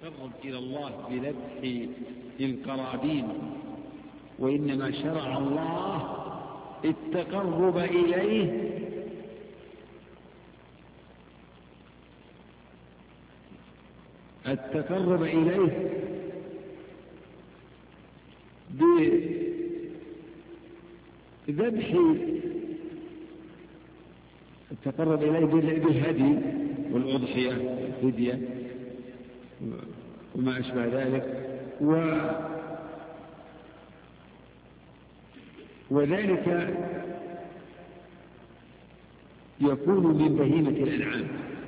يتقرب إلى الله بذبح القرابين، وإنما شرع الله التقرب إليه بالهدي والأضحية والفدية وما أشبه ذلك، وذلك يكون من بهيمة الأنعام.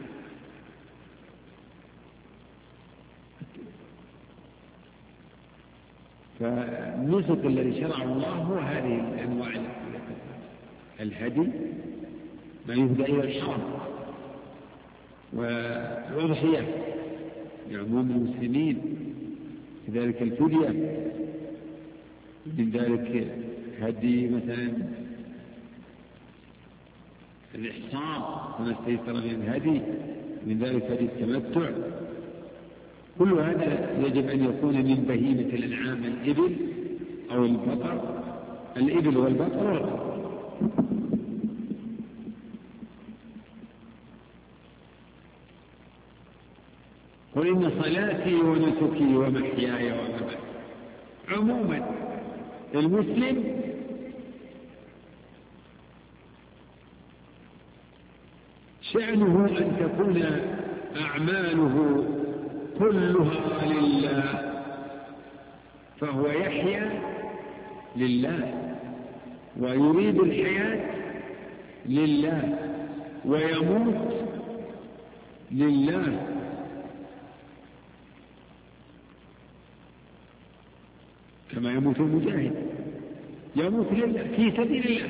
فالنسك الذي شرعه الله هو هذه الأنواع: الهدي ما يهدى إلى الحرم، والأضحية لعموم المسلمين، كذلك الفدية، من ذلك هدي مثلا الإحصار كما استيسر من الهدي، من ذلك هدي التمتع. كل هذا يجب أن يكون من بهيمة الأنعام: الإبل أو البقر، الإبل والبقر والغنم. قل إن صلاتي ونسكي ومحياي ومماتي. عموما المسلم شأنه أن تكون أعماله كلها لله، فهو يحيا لله ويريد الحياة لله ويموت لله. كما يموت المجاهد، يموت لله في سبيل الله.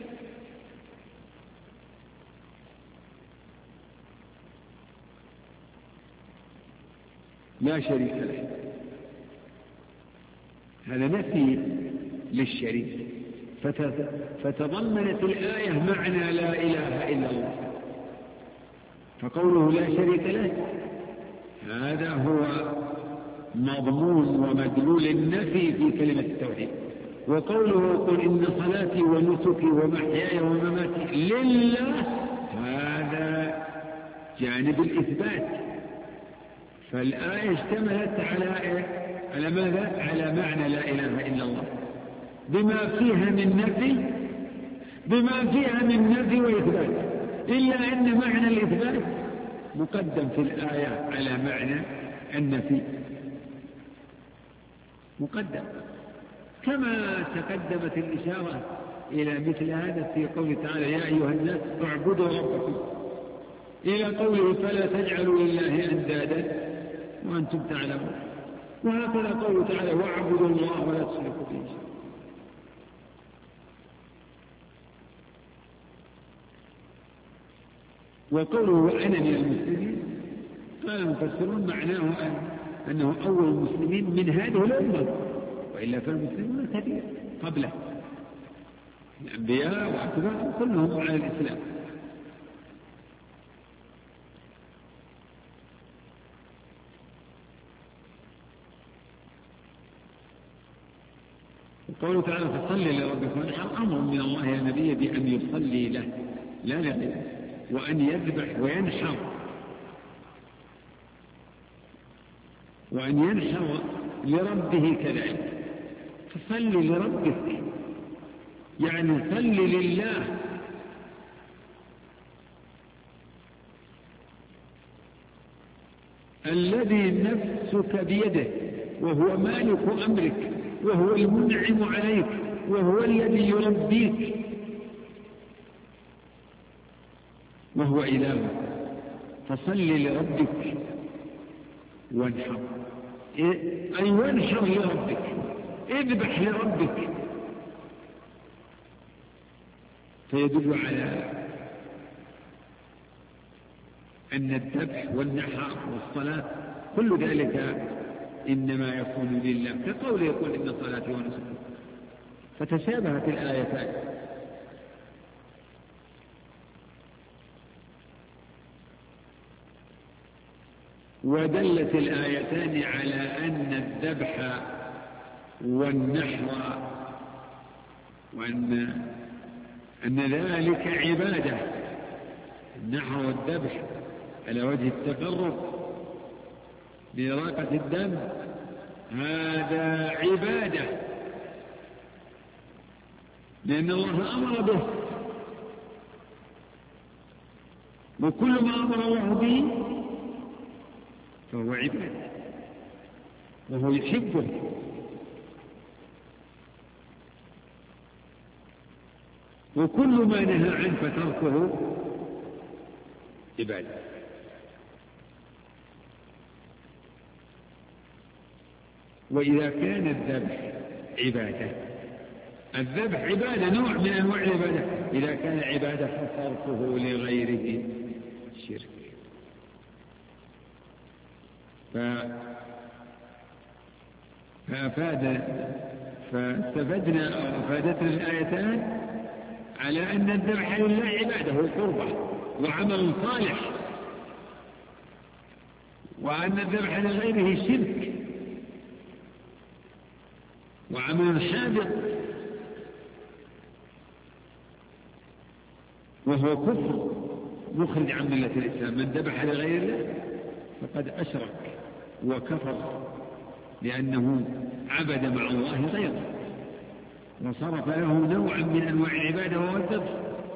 لا شريك له، هذا نفي للشريك. فتضمنت الآية معنى لا إله إلا الله، فقوله لا شريك له هذا هو مضمون ومدلول النفي في كلمة التوحيد. وقوله قل إن صلاتي ونسكي ومحياي ومماتي لله، هذا جانب الإثبات. فالآية اشتملت على ماذا؟ على معنى لا إله إلا الله، بما فيها من نفي وإثبات، إلا أن معنى الإثبات مقدم في الآية على معنى النفي، مقدم، كما تقدمت الإشارة إلى مثل هذا في قوله تعالى يا أيها الناس اعبدوا ربكم، إلى قوله فلا تجعلوا لله أندادا وأنتم تعلمون. وهكذا قوله تعالى واعبدوا الله ولا تشركوا به شيئا. وقوله وأنا من المسلمين، قال المفسرون معناه أنه أول المسلمين من هذه الأمة، وإلا فالمسلمون كثير قبله، الأنبياء وأتباعهم كلهم على الإسلام. قوله تعالى فصل لربك وانحر، أمر من الله يا نبي بأن يصلي له لا لغيره، وأن يذبح وينحر، وأن ينحر لربه كذلك. فصل لربك يعني صل لله، الذي نفسك بيده، وهو مالك أمرك، وهو المنعم عليك، وهو الذي يربيك، وهو إلهك. فصل لربك وانحر، أي وانحر لربك، اذبح لربك. فيدل على أن الذبح والنحر والصلاة كل ذلك إنما يكون لله، كقوله يقول إن صلاتي ونسكي. فتشابهت الآيتان. ودلت الآيتان على أن الذبح والنحر وأن ذلك عبادة. النحر والذبح على وجه التقرب بإراقة الدم هذا عبادة، لأن الله أمر به، وكل ما أمر الله به فهو عبادة وهو يحبه. وكل ما نهى عنه فتركه عبادة. وإذا كان الذبح عبادة، الذبح عبادة، نوع من أنواع العبادة، إذا كان عبادة فتركه لغيره شرك. فاستفدنا أو أفادتنا الآيتان على أن الذبح لله عبادة وقربة وعمل صالح، وأن الذبح لغيره شرك وعمل حابط وهو كفر مخرج عن ملة الإسلام. من ذبح لغير الله فقد أشرك وكفر، لأنه عبد مع الله غيره وصرف له نوعا من أنواع العبادة وهو الذبح.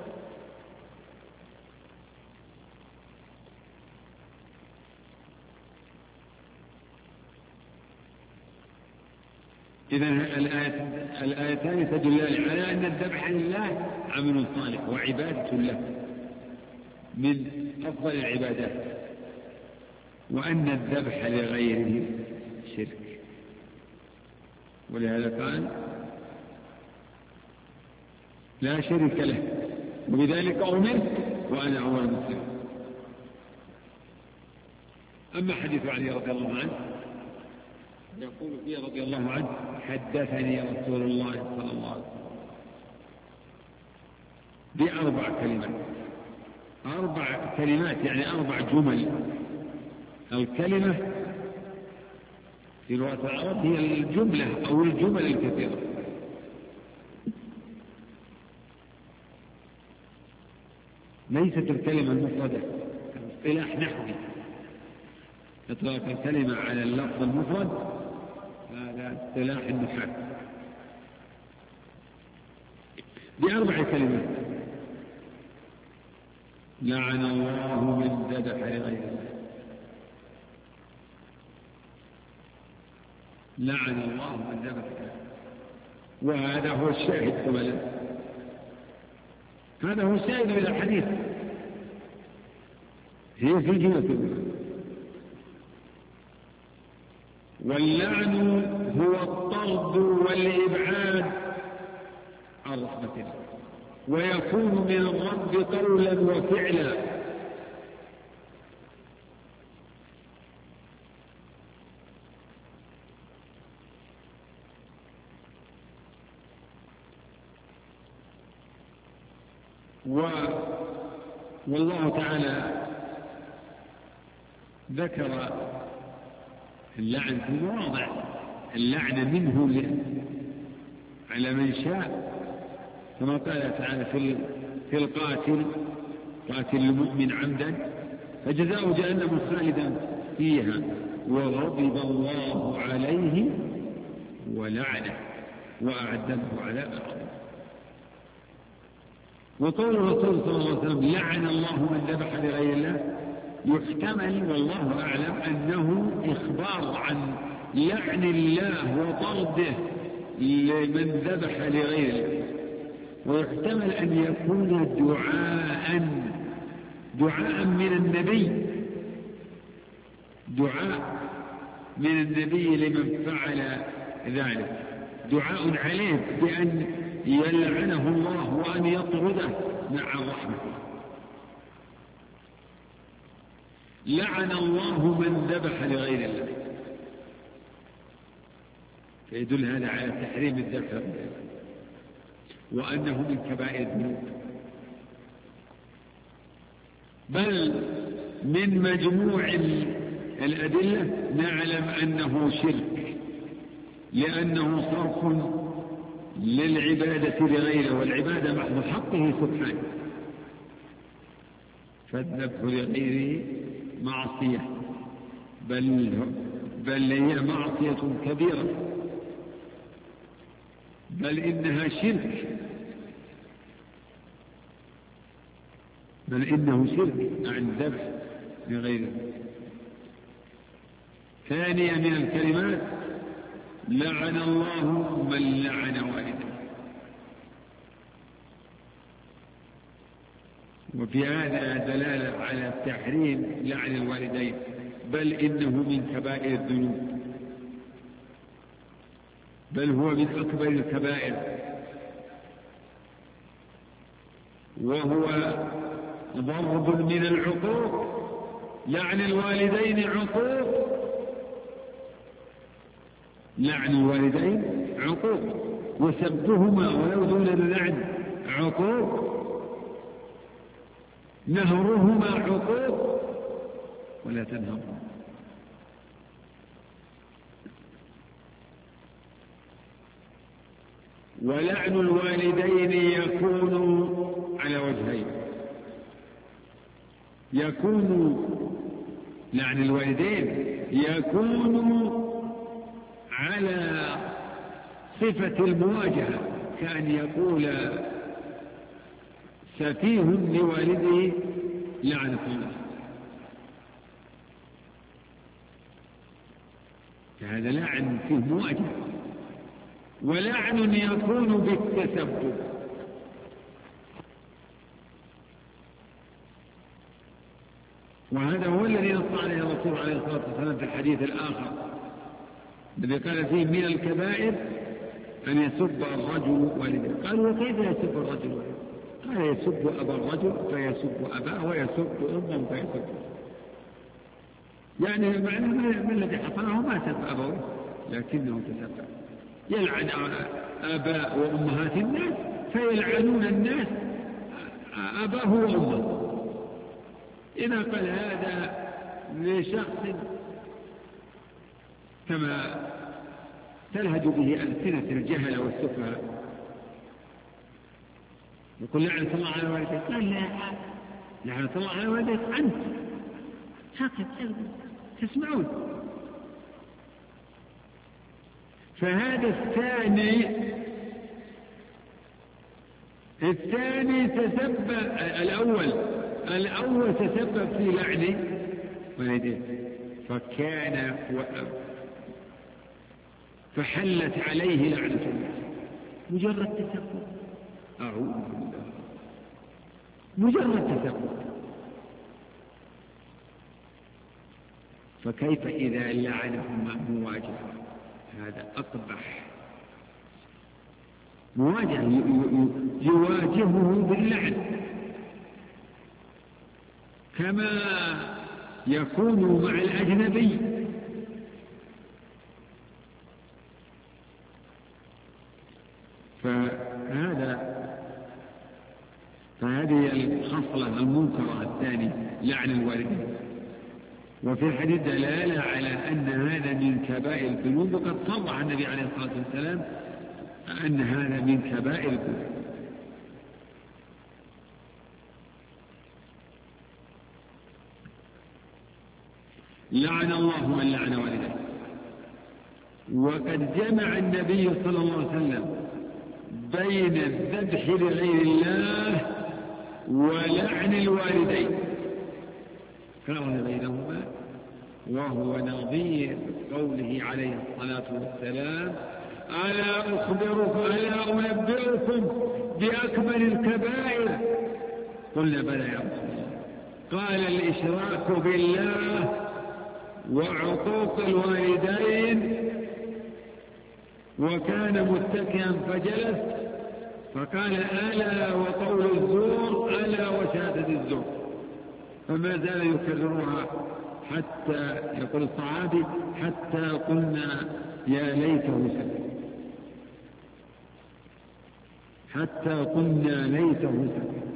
إذن الآيتان تدلان على أن الذبح لله عمل صالح وعبادة له من أفضل العبادات، وأن الذبح لغيره شرك. ولهذا قال لا شريك له وبذلك أمرت وأنا أول مسلم. أما حديث علي رضي الله عنه يقول فيه رضي الله عنه حدثني رسول الله صلى الله عليه وسلم بأربع كلمات. 4 كلمات يعني 4 جمل. الكلمة في لغة العرب هي الجملة أو الجمل الكثيرة. ليست الكلمة المفردة اصطلاح نحوي. إطلاق الكلمة على اللفظ المفرد هذا اصطلاح النحاة. ب4 كلمات: لعن الله من ذبح لغير الله. لعن الله من ذبح لغير الله. وهذا هو الشاهد كما هذا هو الشاهد من الحديث. هي في جهة. واللعن هو الطرد والإبعاد عن رحمة الله، ويكون من الرب قولا وفعلا. والله تعالى ذكر اللعن في مواضع. اللعن منه على من شاء، كما قال تعالى في القاتل قاتل المؤمن عمدا فجزاؤه جهنم خالدا فيها وغضب الله عليه ولعنه وأعد له عذابا عظيما. وقول الرسول صلى الله عليه وسلم لعن الله من ذبح لغير الله يحتمل والله أعلم أنه إخبار عن لعن الله وطرده لمن ذبح لغير الله، ويحتمل أن يكون دعاء من النبي، دعاء من النبي لمن فعل ذلك، دعاء عليه بأن يلعنه الله وأن يطرده مع الرحمة. لعن الله من ذبح لغير الله، فيدل هذا على تحريم الذبح وأنه من كبائر الذنوب، بل من مجموع الأدلة نعلم أنه شرك، لأنه صرف للعبادة لغيره، والعبادة محض حقه سبحانه، فالذبح لغيره معصية، بل هي معصية كبيرة، بل إنها شرك، بل إنه شرك عن الذبح لغيره. ثانية من الكلمات: لعن الله من لعن والده. وفي هذا دلالة على تحريم لعن الوالدين، بل إنه من كبائر الذنوب، بل هو من أكبر الكبائر، وهو ضرب من العقوق. لعن الوالدين عقوق، لعن الوالدين عقوق، وسبهما ولو دون اللعن عقوق، نهرهما عقوق ولا تنهرهما. ولعن الوالدين يكون على وجهين: يكون لعن الوالدين يكون على صفة المواجهة، كأن يقول سفيه لوالده لعنة الله، هذا لعن فيه مواجهة. ولعن يكون بالتسبب، وهذا هو الذي نص عليه الرسول عليه الصلاة والسلام في الحديث الآخر الذي قال فيه: من الكبائر أن يسب الرجل والده. قالوا: وكيف يسب الرجل والده؟ قال: يسب أبا الرجل فيسب أباه، ويسب أمه فيسب، يعني معنى ما الذي حصله ما سب أبوه لكنه تسبب. يلعن آباء وأمهات الناس فيلعنون الناس أباه وأمه. إذا قال هذا لشخص كما تلهج به ألسنة الجهل والسفهاء، يقول: لعنة الله على والديك. قال: لا، لعنة الله على والديك أنت، هكذا تسمعون. فهذا الثاني تسبب، الأول تسبب في لعن والديه، فحلت عليه لعنة الله، مجرد تسبب. أعوذ بالله، مجرد تسبب. فكيف إذا لعنهما مواجهة؟ هذا أقبح، مواجهة، يواجهه باللعن كما يكون مع الأجنبي. فهذه الخصلة المنكرة الثانية لعن الوالدين. وفي الحديث دلالة على أن هذا من كبائر الذنوب، وقد صرح النبي عليه الصلاة والسلام أن هذا من كبائر الذنوب. لعن الله من لعن والديه. وقد جمع النبي صلى الله عليه وسلم بين الذبح لغير الله ولعن الوالدين، قال بينهما، وهو نظير قوله عليه الصلاة والسلام: ألا أنبئكم بأكبر الكبائر؟ قلنا: بلى يا رسول الله. قال: الإشراك بالله وعقوق الوالدين. وكان متكئا فجلس فقال: ألا وقول الزور، ألا وشهادة الزور. فما زال يكررها حتى يقول الصحابي: حتى قلنا يا ليته سكت، حتى قلنا ليته سكت.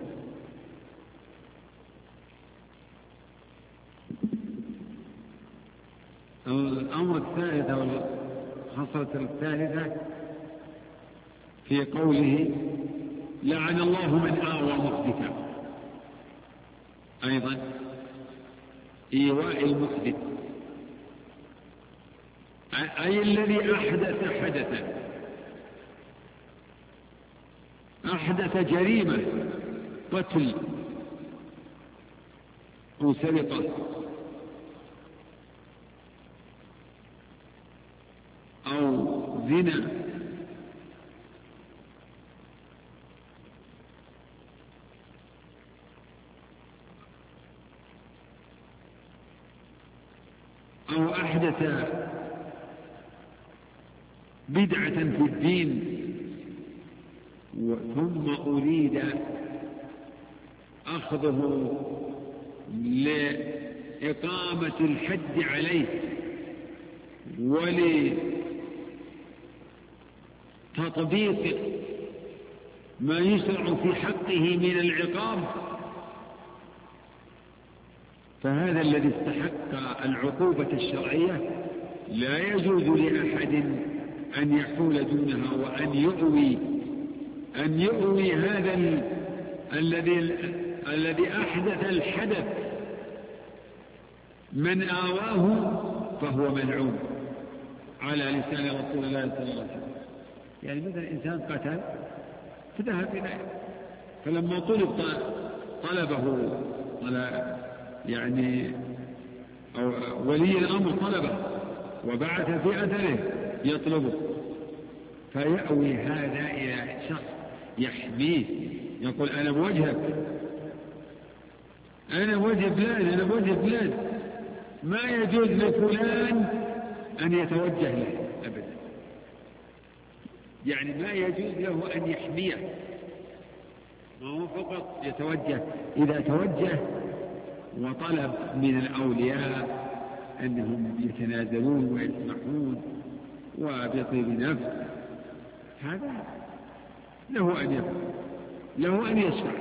الثالثة والخصلة الثالثة في قوله لعن الله من آوى محدثا، أيضا إيواء المحدث أي الذي أحدث حدثا، أحدث جريمة قتل أو سرقة أو زنا أو أحدث بدعة في الدين ثم أريد أخذه لإقامة الحد عليه ولتطبيق ما يشرع في حقه من العقاب، فهذا الذي استحق العقوبة الشرعية لا يجوز لأحد أن يحول دونها وأن يؤوي هذا الذي أحدث الحدث من آواه فهو ملعون على لسان رسول الله صلى الله عليه وسلم. يعني مثلا إنسان قتل فذهب إليه، فلما طلبه يعني أو ولي الأمر طلبه وبعث في أثره يطلبه، فيأوي هذا إلى شخص يحميه، يقول أنا بوجهك، أنا بوجه فلان، أنا بوجه فلان، ما يجوز لفلان أن يتوجه له أبدا، يعني ما يجوز له أن يحميه، ما هو فقط يتوجه. إذا توجه وطلب من الأولياء أنهم يتنازلون ويسمحون وبطيب نفس، هذا له أن يفعل، له أن يشفع.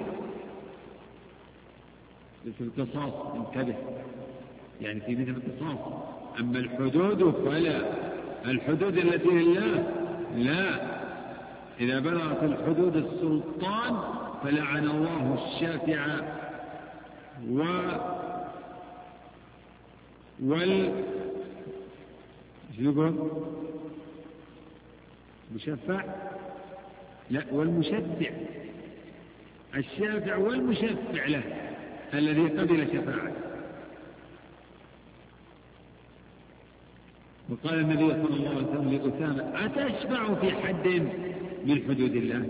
في القصاص انتبه، يعني في مثل القصاص. أما الحدود فلا، الحدود التي لله لا، إذا بلغت الحدود السلطان فلعن الله الشافع مشفع، لا، والمشفع، الشافع والمشفع له الذي قبل شفاعته. وقال النبي صلى الله عليه وسلم لأسامة أتشفع في حد من حدود الله؟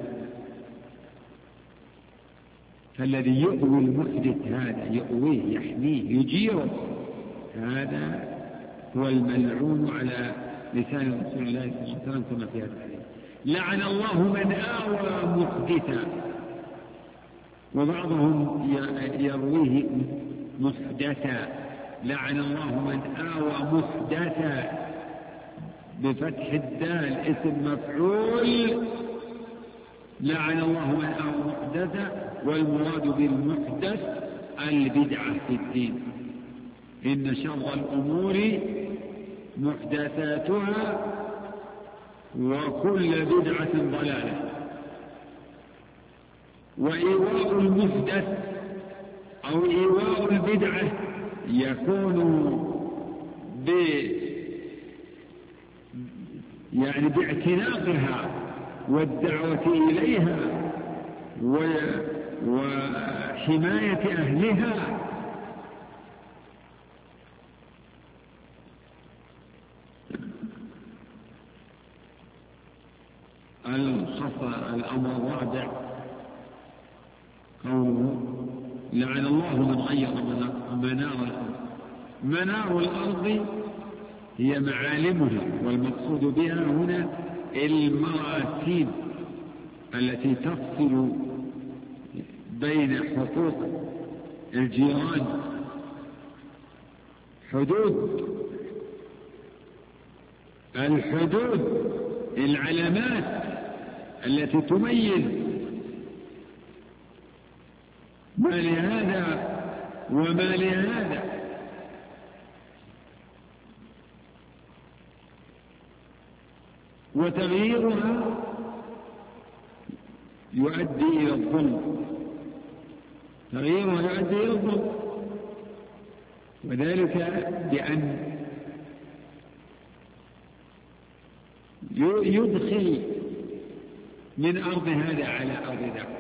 فالذي يؤوي المحدث هذا يؤويه يحميه يجيره، هذا هو الملعون على لسان رسول الله صلى الله عليه وسلم كما في هذا الحديث. لعن الله من آوى محدثا، وبعضهم يرويه محدثا، لعن الله من آوى محدثا بفتح الدال اسم مفعول، لعن الله من آوى محدثا، والمراد بالمحدث البدعة في الدين. إن شر الأمور محدثاتها وكل بدعة ضلالة. وإيواء المحدث أو إيواء البدعة يكون يعني باعتناقها والدعوة إليها وحماية أهلها. الأمر الرابع قوله لعن الله من غير منار الأرض. منار الأرض هي معالمها، والمقصود بها هنا المراسيم التي تفصل بين حقوق الجيران، الحدود العلامات التي تميز ما لهذا وما لهذا. وتغييرها يؤدي إلى الظلم، تغييرها يؤدي إلى الظلم، وذلك بأن يدخل من أرض هذا على أرض ذاك،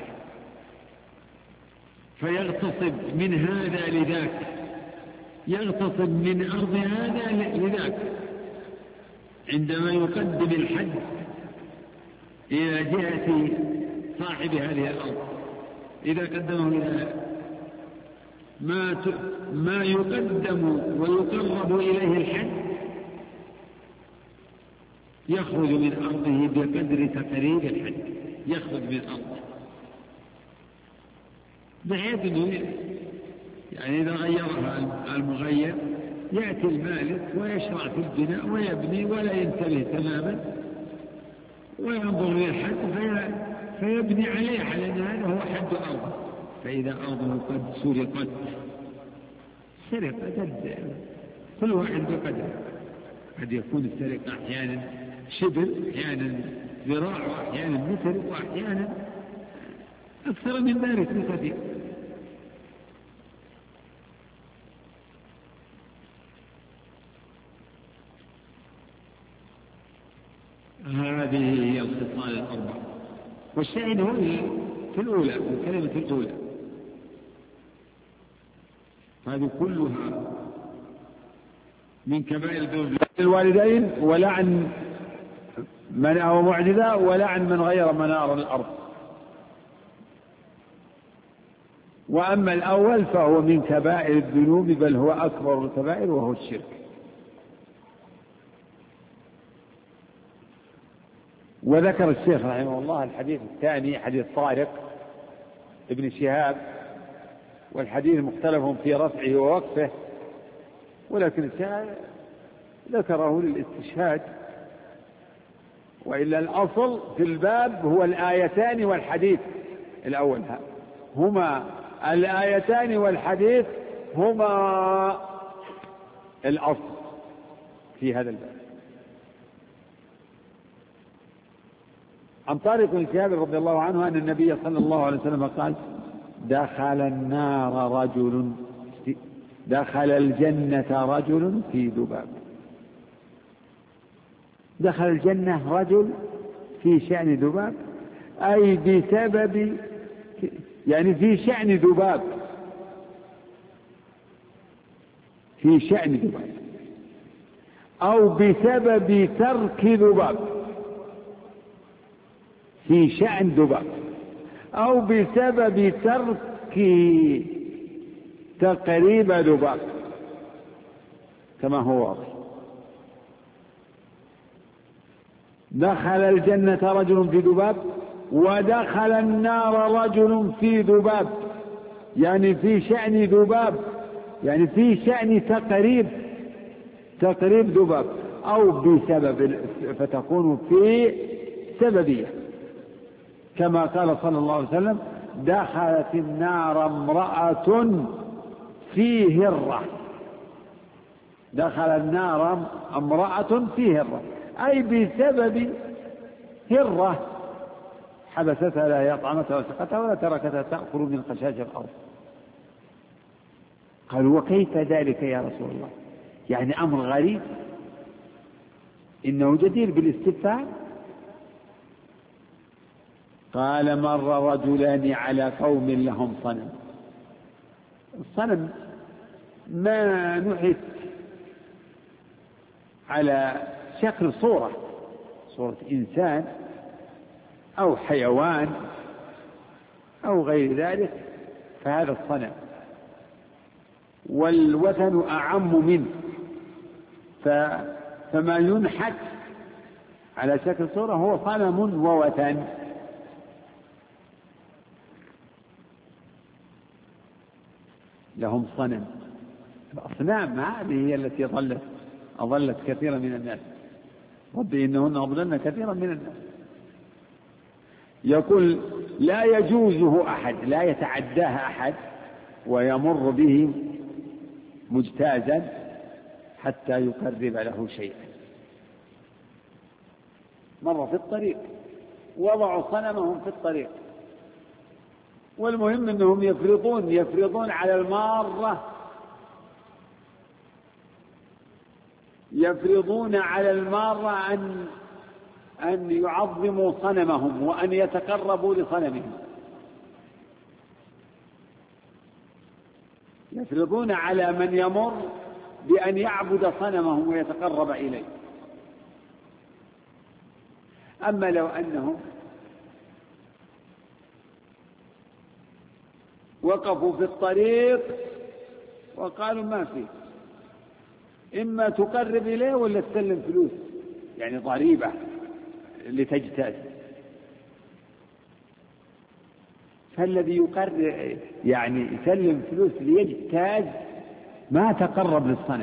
فيغتصب من هذا لذاك، يغتصب من أرض هذا لذاك. عندما يقدم الحد إلى جهة صاحب هذه الأرض، إذا قدمه إلى ما يقدم ويقرب إليه الحد يخرج من أرضه بقدر تقريب الحد، يخرج من أرضه بحيث أنه يعني إذا غيرها المغير يأتي المالك ويشرع في البناء ويبني ولا ينتبه تماما وينظر للحد فيبني عليه على أن هذا هو حد أرضه. فإذا أرضه قد سرقت كل واحد بقدره، قد يكون السرقة أحيانا شبر، أحيانا ذراع، وأحيانا متر، وأحيانا أكثر من ذلك بكثير. هذه هي الخصال الأربع، والشاهد هو في الأولى، في الكلمة الأولى، هذه كلها من كبائر الذنوب. الوالدين ولعن من أو معجزة ولعن من غير منار الأرض. وأما الأول فهو من كبائر الذنوب، بل هو أكبر الكبائر وهو الشرك. وذكر الشيخ رحمه الله الحديث الثاني حديث طارق ابن شهاب، والحديث مختلف في رفعه ووقفه، ولكن الشيخ ذكره للاستشهاد، وإلا الأصل في الباب هو الآيتان والحديث الأول، هما الآيتان والحديث هما الأصل في هذا الباب. عن طارق بن شهاب رضي الله عنه أن النبي صلى الله عليه وسلم قال: دخل الجنة رجل في ذباب. دخل الجنة رجل في شأن ذباب، أي بسبب، يعني في شأن ذباب، في شأن ذباب، أو بسبب ترك ذباب، في شأن ذباب، أو بسبب ترك تقريب ذباب، كما هو واضح. دخل الجنة رجل في ذباب، ودخل النار رجل في ذباب، يعني في شأن ذباب، يعني في شأن تقريب ذباب، أو بسبب، فتكون في سببية، كما قال صلى الله عليه وسلم: دخلت النار امرأة في هرة. دخل النار امرأة في هرة، أي بسبب هرة حبستها، لا هي طعمتها وسقتها ولا تركتها تأكل من خشاش الأرض. قالوا: وكيف ذلك يا رسول الله؟ يعني أمر غريب، إنه جدير بالاستفهام. قال: مر رجلان على قوم لهم صنم. الصنم ما نحت على شكل صورة إنسان أو حيوان أو غير ذلك، فهذا الصنم. والوثن أعم منه، فما ينحت على شكل صورة هو صنم ووثن. لهم صنم. الأصنام هذه هي التي أضلت كثيرا من الناس. رب إنهن أضللن كثيرا من الناس. يقول: لا يجوزه أحد، لا يتعداها أحد ويمر به مجتازا حتى يقرب له شيئا. مرة في الطريق وضعوا صنمهم في الطريق، والمهم أنهم يفرضون على المارة، يفرضون على المارة أن يعظموا صنمهم وأن يتقربوا لصنمهم، يفرضون على من يمر بأن يعبد صنمهم ويتقرب إليه. أما لو أنهم وقفوا في الطريق وقالوا ما فيه، إما تقرب إليه ولا تسلم فلوس، يعني ضريبة لتجتاز. فالذي يقرب يعني يسلم فلوس ليجتاز ما تقرب للصنم.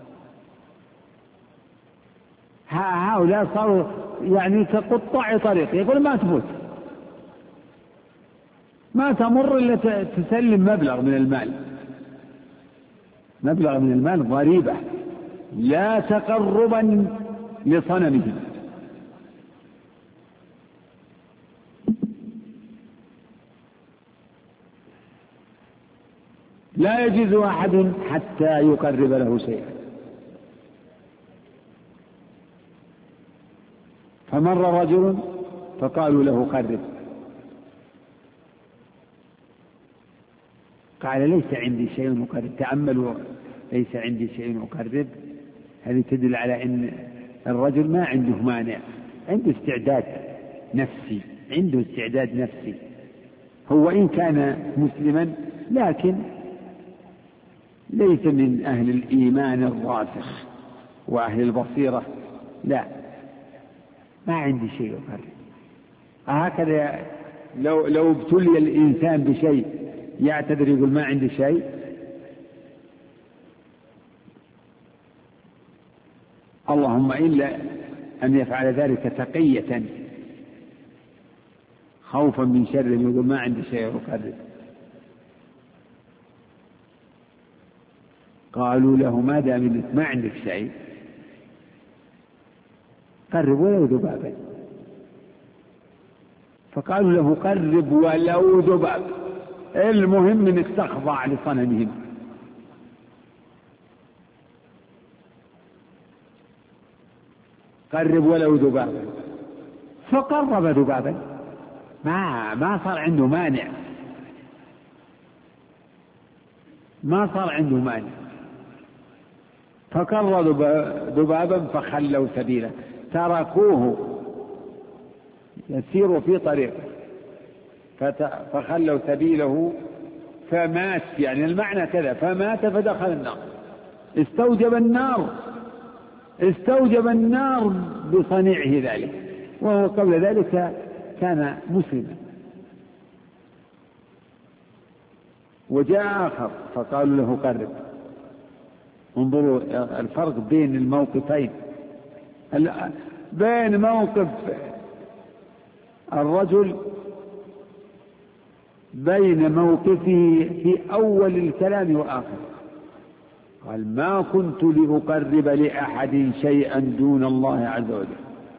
هؤلاء صاروا يعني كقطاع طريق، يقول ما تفوت، ما تمر إلا تسلم مبلغ من المال ضريبة لا تقربا لصنمهم. لا يجوز أحد حتى يقرب له شيئا. فمر رجل فقالوا له قرب، قال ليس عندي شيء أقرب. تأملوا، ليس عندي شيء أقرب، هذه تدل على أن الرجل ما عنده مانع، عنده استعداد نفسي، هو إن كان مسلما لكن ليس من أهل الإيمان الراسخ وأهل البصيرة، لا ما عندي شيء أقرب. هكذا لو ابتلي الإنسان بشيء يعتذر يقول ما عندي شيء، اللهم إلا أن يفعل ذلك تقية خوفا من شر، يقول ما عندي شيء أقرب. قالوا له ما دام انك ما عندك شيء قرب ولو ذبابا. فقالوا له قرب ولو ذباب، المهم انك تخضع لصنمهم. قرب ولو ذبابا، فقرب ذبابا، ما صار عنده مانع، فقرب ذبابا فخلوا سبيله، تركوه يسير في طريقه فخلوا سبيله فمات. يعني المعنى كذا، فمات فدخل النار، استوجب النار بصنيعه ذلك، وهو قبل ذلك كان مسلما. وجاء آخر فقالوا له قرب. انظروا الفرق بين الموقفين، بين موقف الرجل بين موقفه في أول الكلام وآخر. قال ما كنت لأقرب لأحد شيئا دون الله عز وجل.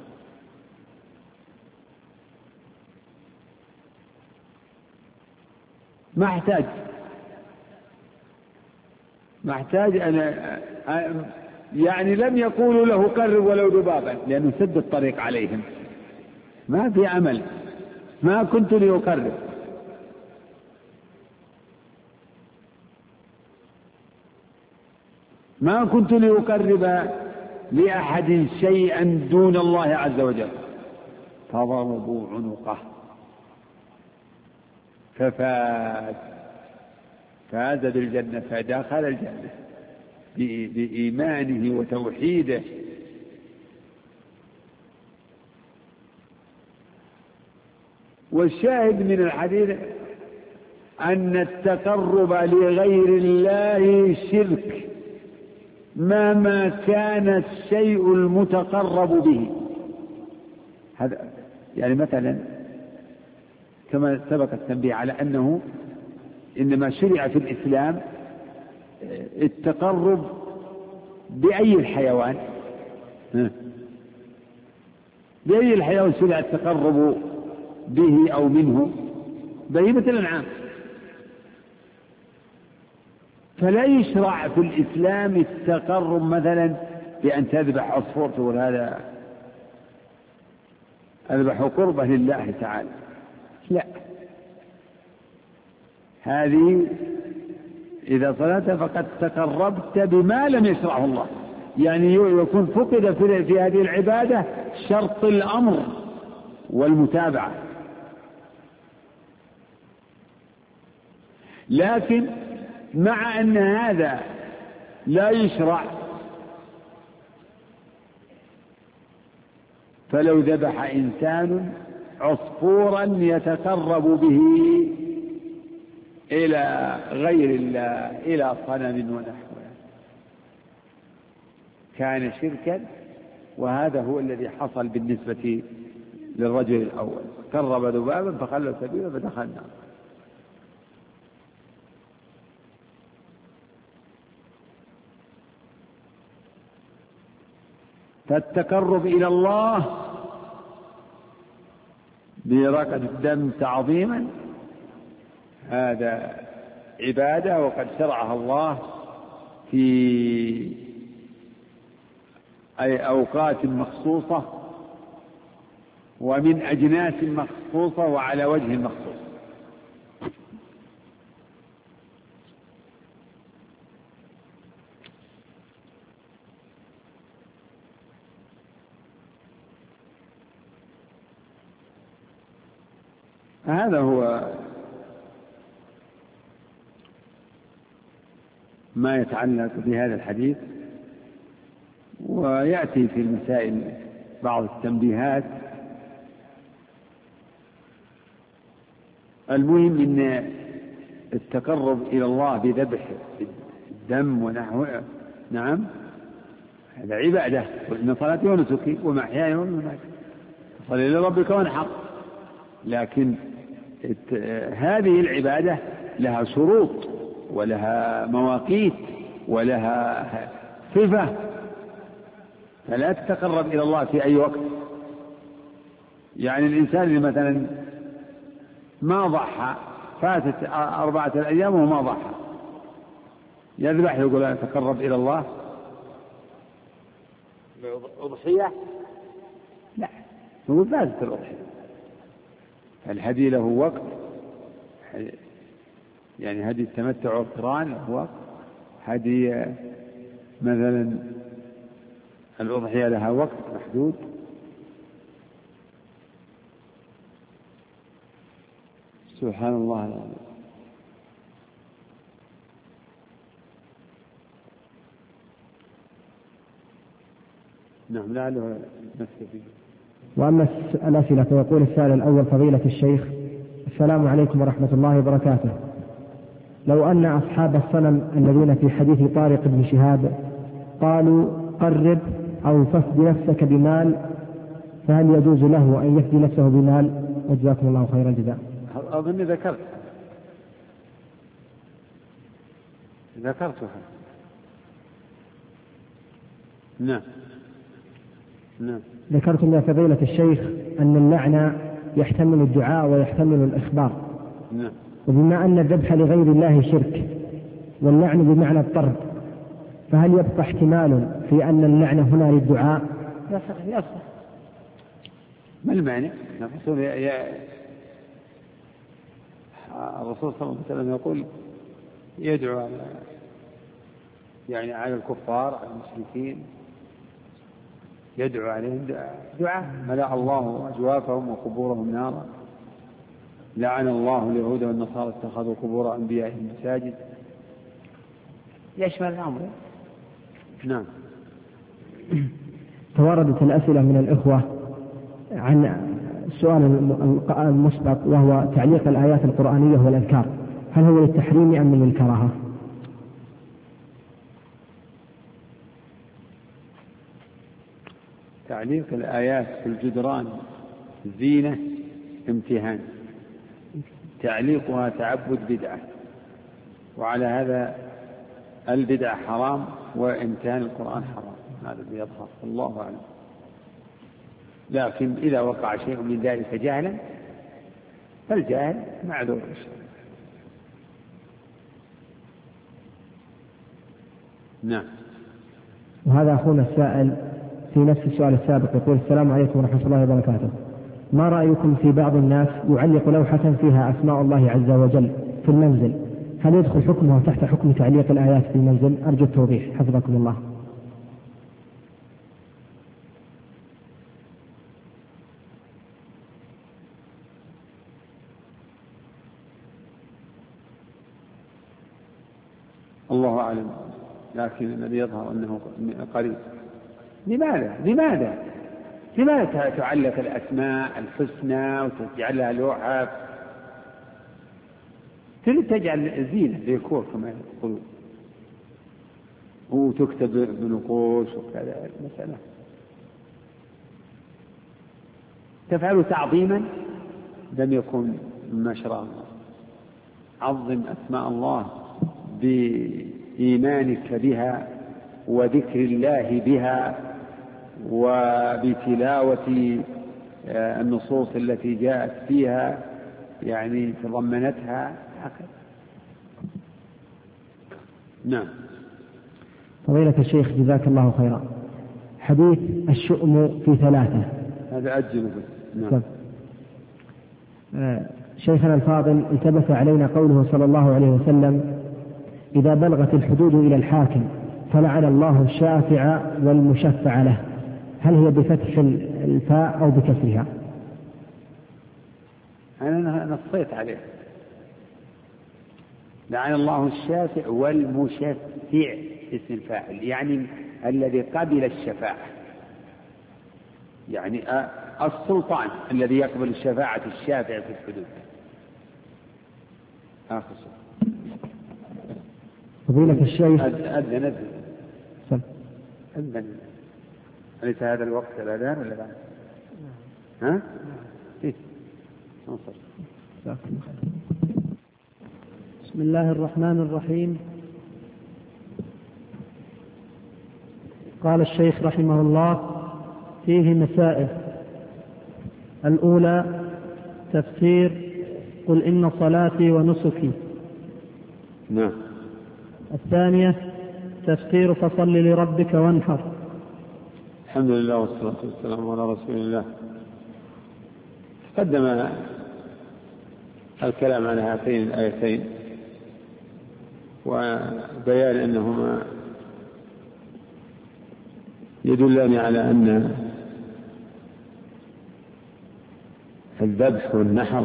ما احتاج أنا يعني لم يقولوا له قرب ولو ذبابا، لأنه سد الطريق عليهم، ما في عمل. ما كنت لأقرب، ما كنت لأقرب لأحد شيئا دون الله عز وجل. فضربوا عنقه فاز بالجنة، فدخل الجنة بإيمانه وتوحيده. والشاهد من الحديث أن التقرب لغير الله شرك مهما كان الشيء المتقرب به. هذا يعني مثلا كما سبق التنبيه على أنه إنما شرع في الإسلام التقرب بأي الحيوان بأي الحيوان شرع التقرب به أو منه؟ بهيمة الأنعام. فلا يشرع في الإسلام التقرب مثلا بأن تذبح عصفور تقول هذا أذبح قربة لله تعالى، لا، هذه إذا صلت فقد تقربت بما لم يشرعه الله، يعني يكون فقد في هذه العبادة شرط الأمر والمتابعة. لكن مع أن هذا لا يشرع، فلو ذبح إنسان عصفورا يتقرب به إلى غير الله، إلى صنم ونحوه، كان شركا، وهذا هو الذي حصل بالنسبة للرجل الأول، قرب ذبابا فخلوا سبيله فدخل النار. فالتقرب إلى الله بإراقة الدم تعظيما هذا عبادة، وقد شرعها الله في أي أوقات مخصوصة ومن أجناس مخصوصة وعلى وجه مخصوص. هذا هو ما يتعلق بهذا الحديث. ويأتي في المسائل بعض التنبيهات. المهم أن التقرب إلى الله بذبح الدم ونحوه نعم هذا عبادة، وإن صلاتي ونسكي ومحياي ومماتي صلي لربك وانحر. لكن هذه العبادة لها شروط ولها مواقيت ولها صفة، فلا تتقرب إلى الله في أي وقت. يعني الإنسان اللي مثلا ما ضحى، فاتت 4 أيام وما ضحى، يذبح يقول أنا أتقرب إلى الله أضحية؟ لا، هو فاتت الأضحية. الهدي له وقت، يعني هدي التمتع والقران له وقت، هدي مثلا الأضحية لها وقت محدود. سبحان الله العظيم. نعم لعله نستفيد. وأما الأسئلة فيقول السائل الأول: فضيلة الشيخ، السلام عليكم ورحمة الله وبركاته. لو أن أصحاب الصنم الذين في حديث طارق بن شهاب قالوا قرب أو ففد نفسك بمال، فهل يجوز له أن يفدي نفسه بمال؟ وجزاكم الله خير الجزاء. أظن ذكرتها. نعم. ذكرتم يا فضيلة الشيخ أن اللعنة يحتمل الدعاء ويحتمل الإخبار. نعم. وبما أن الذبح لغير الله شرك واللعن بمعنى الطرد، فهل يبقى احتمال في أن اللعنة هنا للدعاء؟ يصح. ما المعنى؟ الرسول صلى الله عليه وسلم يقول يدعو على الكفار على المشركين، يدعو عليهم دعاء: ملأ الله أجوافهم وقبورهم نارا، لعن الله اليهود والنصارى اتخذوا قبور أنبيائهم مساجد. يشمل الأمر. نعم. تواردت الأسئلة من الإخوة عن السؤال المسبق، وهو تعليق الآيات القرآنية والأذكار، هل هو للتحريم أم للكراهة؟ تعليق الآيات في الجدران زينة امتهان، تعليقها تعبد بدعة، وعلى هذا البدعة حرام وامتهان القرآن حرام. هذا يظهر، الله أعلم. لكن إذا وقع شيء من ذلك جهلا فالجاهل معذور. نعم. وهذا أخونا السائل في نفس السؤال السابق يقول: السلام عليكم ورحمة الله وبركاته، ما رأيكم في بعض الناس يعلق لوحة فيها أسماء الله عز وجل في المنزل، هل يدخل حكمها تحت حكم تعليق الآيات في المنزل؟ أرجو التوضيح حفظكم الله. الله أعلم، لكن الذي يظهر أنه قريب. لماذا تعلق الأسماء الحسنى وتجعلها لوحة؟ تجعل زينة ديكور كما يقولون، وتكتب بنقوش وكذا. المسألة تفعل تعظيما لم يكن مما شرع الله. عظم أسماء الله بإيمانك بها وذكر الله بها وبتلاوة النصوص التي جاءت فيها يعني تضمنتها هكذا. نعم. فضيلة الشيخ جزاك الله خيرا، حديث الشؤم في 3 هذا أجل. نعم. شيخنا الفاضل، التبس علينا قوله صلى الله عليه وسلم: إذا بلغت الحدود إلى الحاكم فلعن الله الشافع والمشفع له، هل هي بفتح الفاء أو بكسرها؟ أنا نصيت عليه، لعن الله الشافع والمشفع اسم الفاعل، يعني الذي قبل الشفاعة، يعني السلطان الذي يقبل الشفاعة الشافع في الحدود. آخر سؤال. فضيلة الشيخ أذن أليس هذا الوقت الأذان ولا لا؟ ها؟ إيه؟ بسم الله الرحمن الرحيم. قال الشيخ رحمه الله: فيه مسائل. الأولى تفسير قل إن صلاتي ونسكي. نعم. الثانية تفسير فصل لربك وانحر. الحمد لله والصلاة والسلام على رسول الله. تقدم الكلام على هاتين الآيتين وبيان أنهما يدلان على أن الذبح والنحر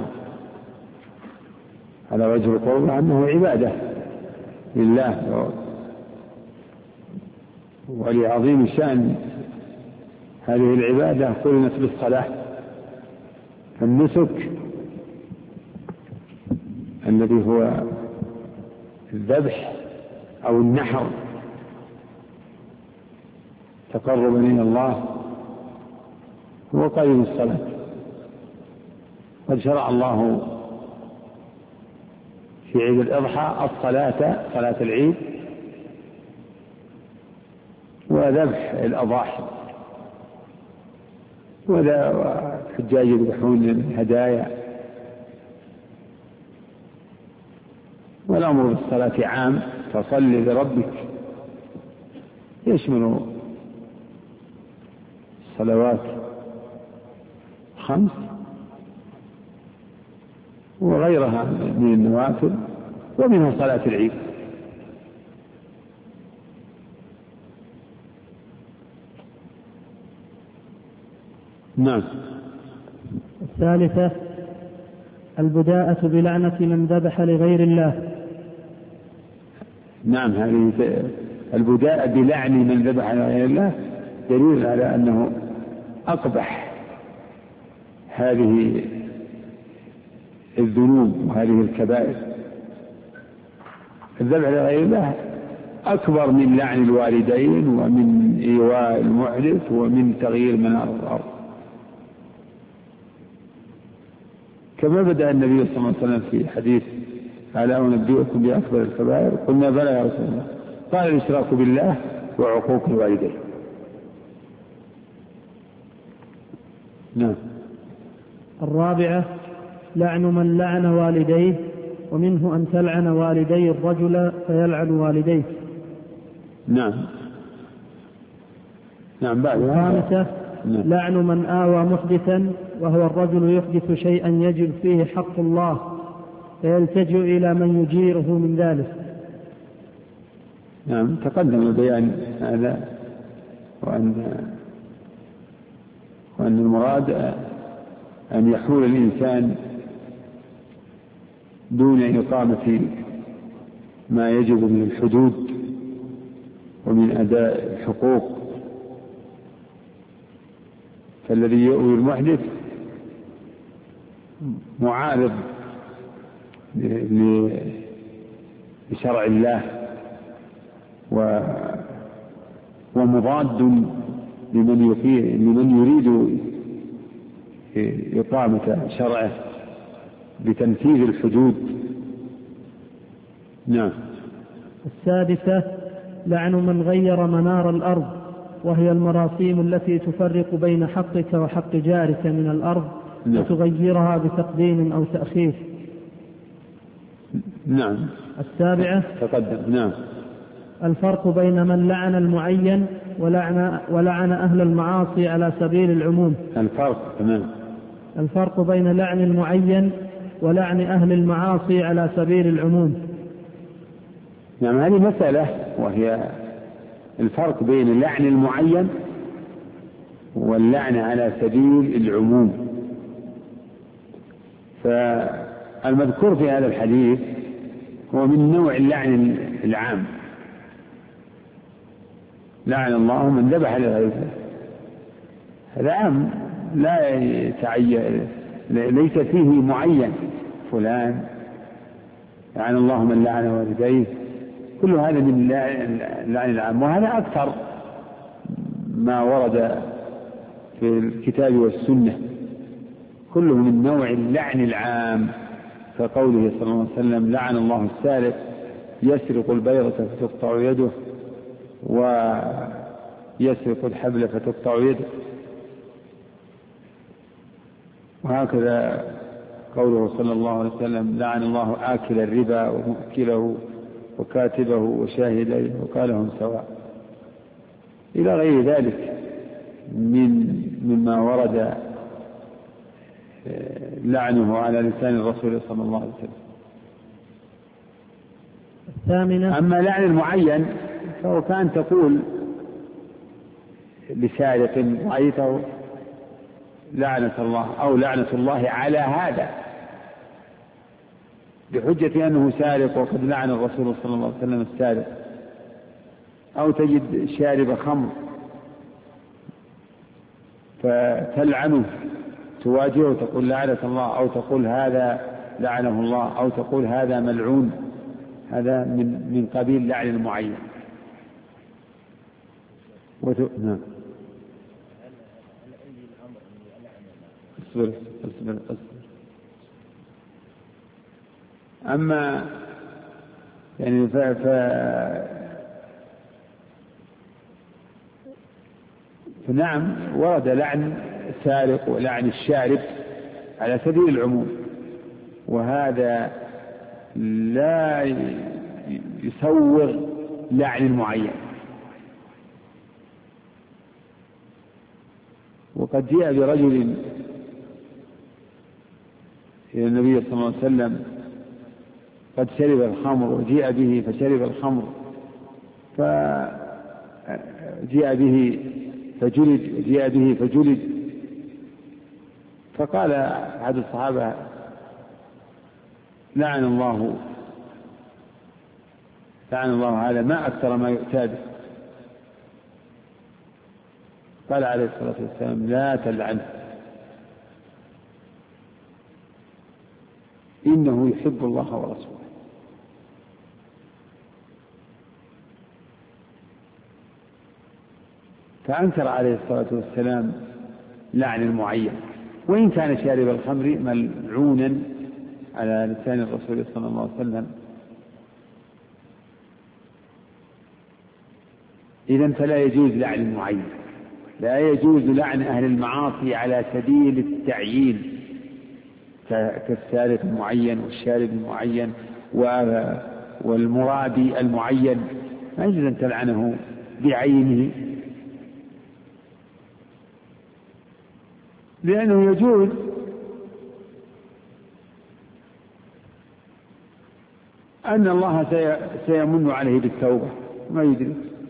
على وجه القرب أنه عبادة لله ولعظيم شأن هذه العبادة قرنت بالصلاة. فالنسك الذي هو الذبح أو النحر تقربا إلى الله هو قرين الصلاة. قد شرع الله في عيد الأضحى صلاة العيد وذبح الأضاحي، والحجاج يذبحون الهدايا. والأمر بالصلاة عام، فصل لربك يشمل الصلوات 5 وغيرها من النوافل ومنها صلاة العيد. نعم. الثالثة البداءة بلعنة من ذبح لغير الله. نعم، هذه البداءة بلعن من ذبح لغير الله دليل على أنه أقبح هذه الذنوب وهذه الكبائر. الذبح لغير الله أكبر من لعن الوالدين ومن إيواء المحدث ومن تغيير منار الأرض. كما بدأ النبي صلى الله عليه وسلم في حديث: ألا أنبئكم بأكبر الكبائر؟ قلنا: بلى يا رسول الله. قال: الإشراك بالله وعقوق الوالدين. نعم. الرابعة لعن من لعن والديه، ومنه أن تلعن والدي الرجل فيلعن والديه. نعم. نعم. بعد الخامسة لعن من آوى محدثا، وهو الرجل يحدث شيئا يجب فيه حق الله فيلتجئ إلى من يجيره من ذلك. نعم. تقدم بيان هذا، وأن المراد أن يحول الإنسان دون إقامة ما يجب من الحدود ومن أداء الحقوق. فالذي يؤوي المحدث معارض لشرع الله ومضاد لمن يريد إقامة شرعه بتنفيذ الحدود. نعم. السادسة لعن من غير منار الأرض، وهي المراسيم التي تفرق بين حقك وحق جارك من الأرض، نعم. وتغيرها بتقديم أو تأخير. نعم. السابعة تقدم. نعم. الفرق بين من لعن المعين ولعن أهل المعاصي على سبيل العموم. الفرق بين لعن المعين ولعن أهل المعاصي على سبيل العموم. نعم. هذه مسألة، وهي الفرق بين اللعن المعين واللعن على سبيل العموم. فالمذكور في هذا الحديث هو من نوع اللعن العام، لعن الله من ذبح لغير الله. هذا عام لا يتعين، ليس فيه معين فلان لعن الله من لعن والديه، كل هذا من اللعن العام. وهذا أكثر ما ورد في الكتاب والسنة، كله من نوع اللعن العام، كقوله صلى الله عليه وسلم: لعن الله السارق يسرق البيضة فتقطع يده، ويسرق الحبل فتقطع يده. وهكذا قوله صلى الله عليه وسلم: لعن الله آكل الربا ومؤكله وكاتبه وشاهديه وقالهم سواء، إلى غير ذلك مما ورد لعنه على لسان الرسول صلى الله عليه وسلم. الثامنة: أما لعن المعين فهو كان تقول لسارق رأيته لعنة الله أو لعنة الله على هذا، بحجة أنه سارق وقد لعن الرسول صلى الله عليه وسلم السارق. أو تجد شارب خمر فتلعنه، تواجهه تقول لعنة الله، أو تقول هذا لعنه الله، أو تقول هذا ملعون. هذا من قبيل لعن المعين. نعم. اصبر. أما يعني فنعم ورد لعن السارق ولعن الشارب على سبيل العموم، وهذا لا يسوغ لعن المعين. وقد جاء برجل إلى النبي صلى الله عليه وسلم قد شرب الخمر، وجيء به فشرب الخمر، فجيء به فجلد، وجيء به فجلد. فقال أحد الصحابة: لعن الله هذا، ما أكثر ما يؤتى به. قال عليه الصلاة والسلام: لا تلعنه، إنه يحب الله ورسوله. فأنكر عليه الصلاة والسلام لعن المعين، وإن كان شارب الخمر ملعونا على لسان الرسول صلى الله عليه وسلم. إذن فلا يجوز لعن المعين، لا يجوز لعن أهل المعاصي على سبيل التعيين كالسارق المعين والشارب المعين والمرابي المعين، ما يجوز أن تلعنه بعينه، لأنه يجوز أن الله سيمن عليه بالتوبة ما يدري،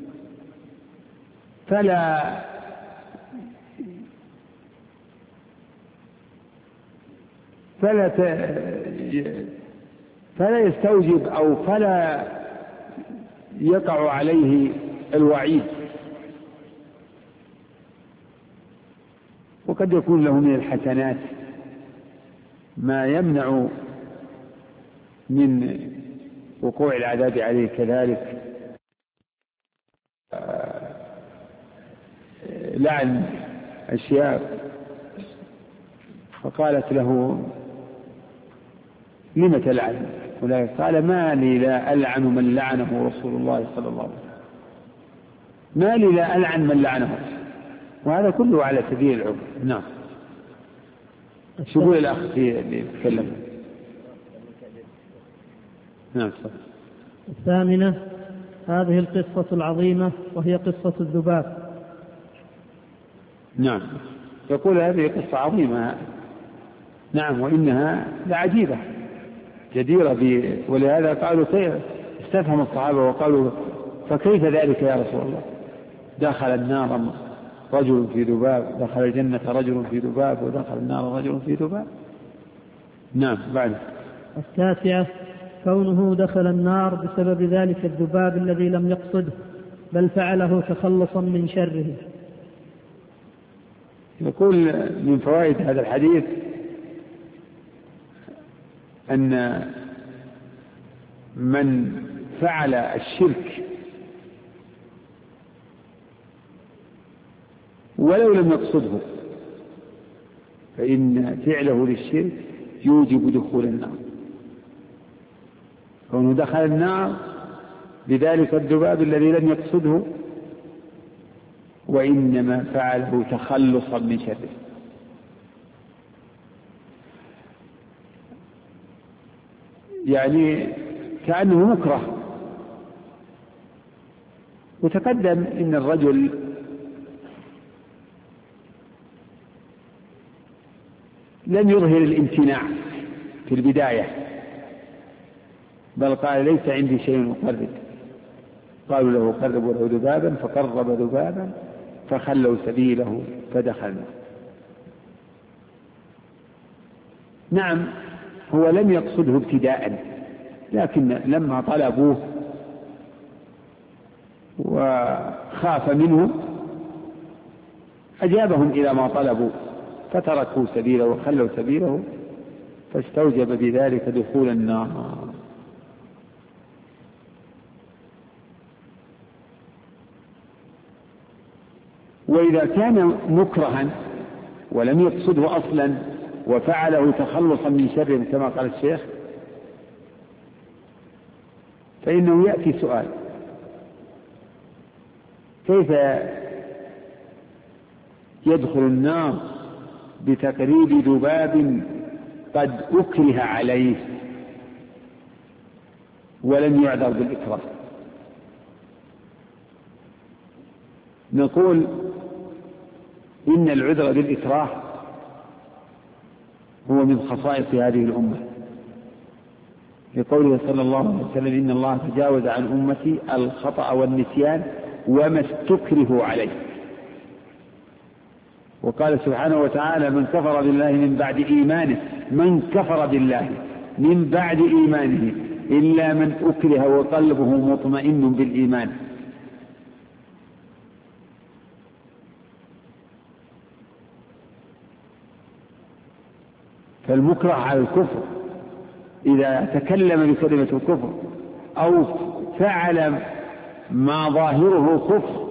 فلا يستوجب أو فلا يقع عليه الوعيد، وقد يكون له من الحسنات ما يمنع من وقوع العذاب عليه. كذلك لعن أشياء، فقالت له لم تلعن؟ قال ما لي لا ألعن من لعنه رسول الله صلى الله عليه وسلم، ما لي لا ألعن من لعنه، وهذا كله على سبيل العقوبة. نعم. شو يقول الأخ اللي يتكلم؟ نعم. الثامنة هذه القصة العظيمة وهي قصة الذباب. نعم، يقول هذه قصة عظيمة، نعم، وإنها لعجيبة جديرة ولهذا قالوا استفهم الصحابة وقالوا فكيف ذلك يا رسول الله؟ دخل النار رجل في ذباب، دخل الجنة رجل في ذباب، ودخل النار رجل في ذباب. نعم. بعد. التاسعة كونه دخل النار بسبب ذلك الذباب الذي لم يقصده بل فعله تخلصا من شره. يقول من فوائد هذا الحديث أن من فعل الشرك ولو لم يقصده فإن فعله للشرك يوجب دخول النار، كونه دخل النار بذلك الذباب الذي لم يقصده وإنما فعله تخلصا من شره. يعني كأنه مكره. وتقدم إن الرجل لم يظهر الامتناع في البداية، بل قال ليس عندي شيء أقرب. قالوا له قربوا له ذبابا فقرب ذبابا فخلوا سبيله فدخلنا. نعم، هو لم يقصده ابتداء، لكن لما طلبوه وخاف منه أجابهم إلى ما طلبوا فتركوا سبيله وخلوا سبيله، فاستوجب بذلك دخول النار. وإذا كان مكرها ولم يقصده أصلا وفعله تخلصا من شر كما قال الشيخ، فإنه يأتي سؤال: كيف يدخل النار بتقريب ذباب قد أكره عليه ولم يعذر بالإكراه؟ نقول إن العذر بالإكراه هو من خصائص هذه الأمة، لقوله صلى الله عليه وسلم: إن الله تجاوز عن أمتي الخطأ والنسيان وما استكرهوا عليه. وقال سبحانه وتعالى: من كفر بالله من بعد إيمانه، من كفر بالله من بعد إيمانه إلا من أكره وقلبه مطمئن بالإيمان. فالمكره على الكفر إذا تكلم بكلمة الكفر أو فعل ما ظاهره كفر،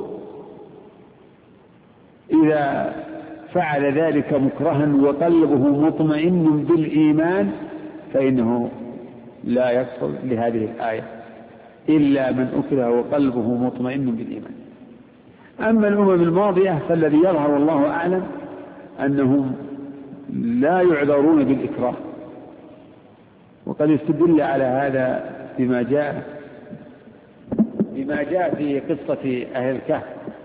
إذا فعل ذلك مكرها وقلبه مطمئن بالإيمان فإنه لا يكفر لهذه الآية: إلا من أكره وقلبه مطمئن بالإيمان. أما الأمم الماضية فالذي يظهر والله أعلم أنهم لا يعذرون بالإكراه، وقد استدل على هذا بما جاء في قصة أهل الكهف،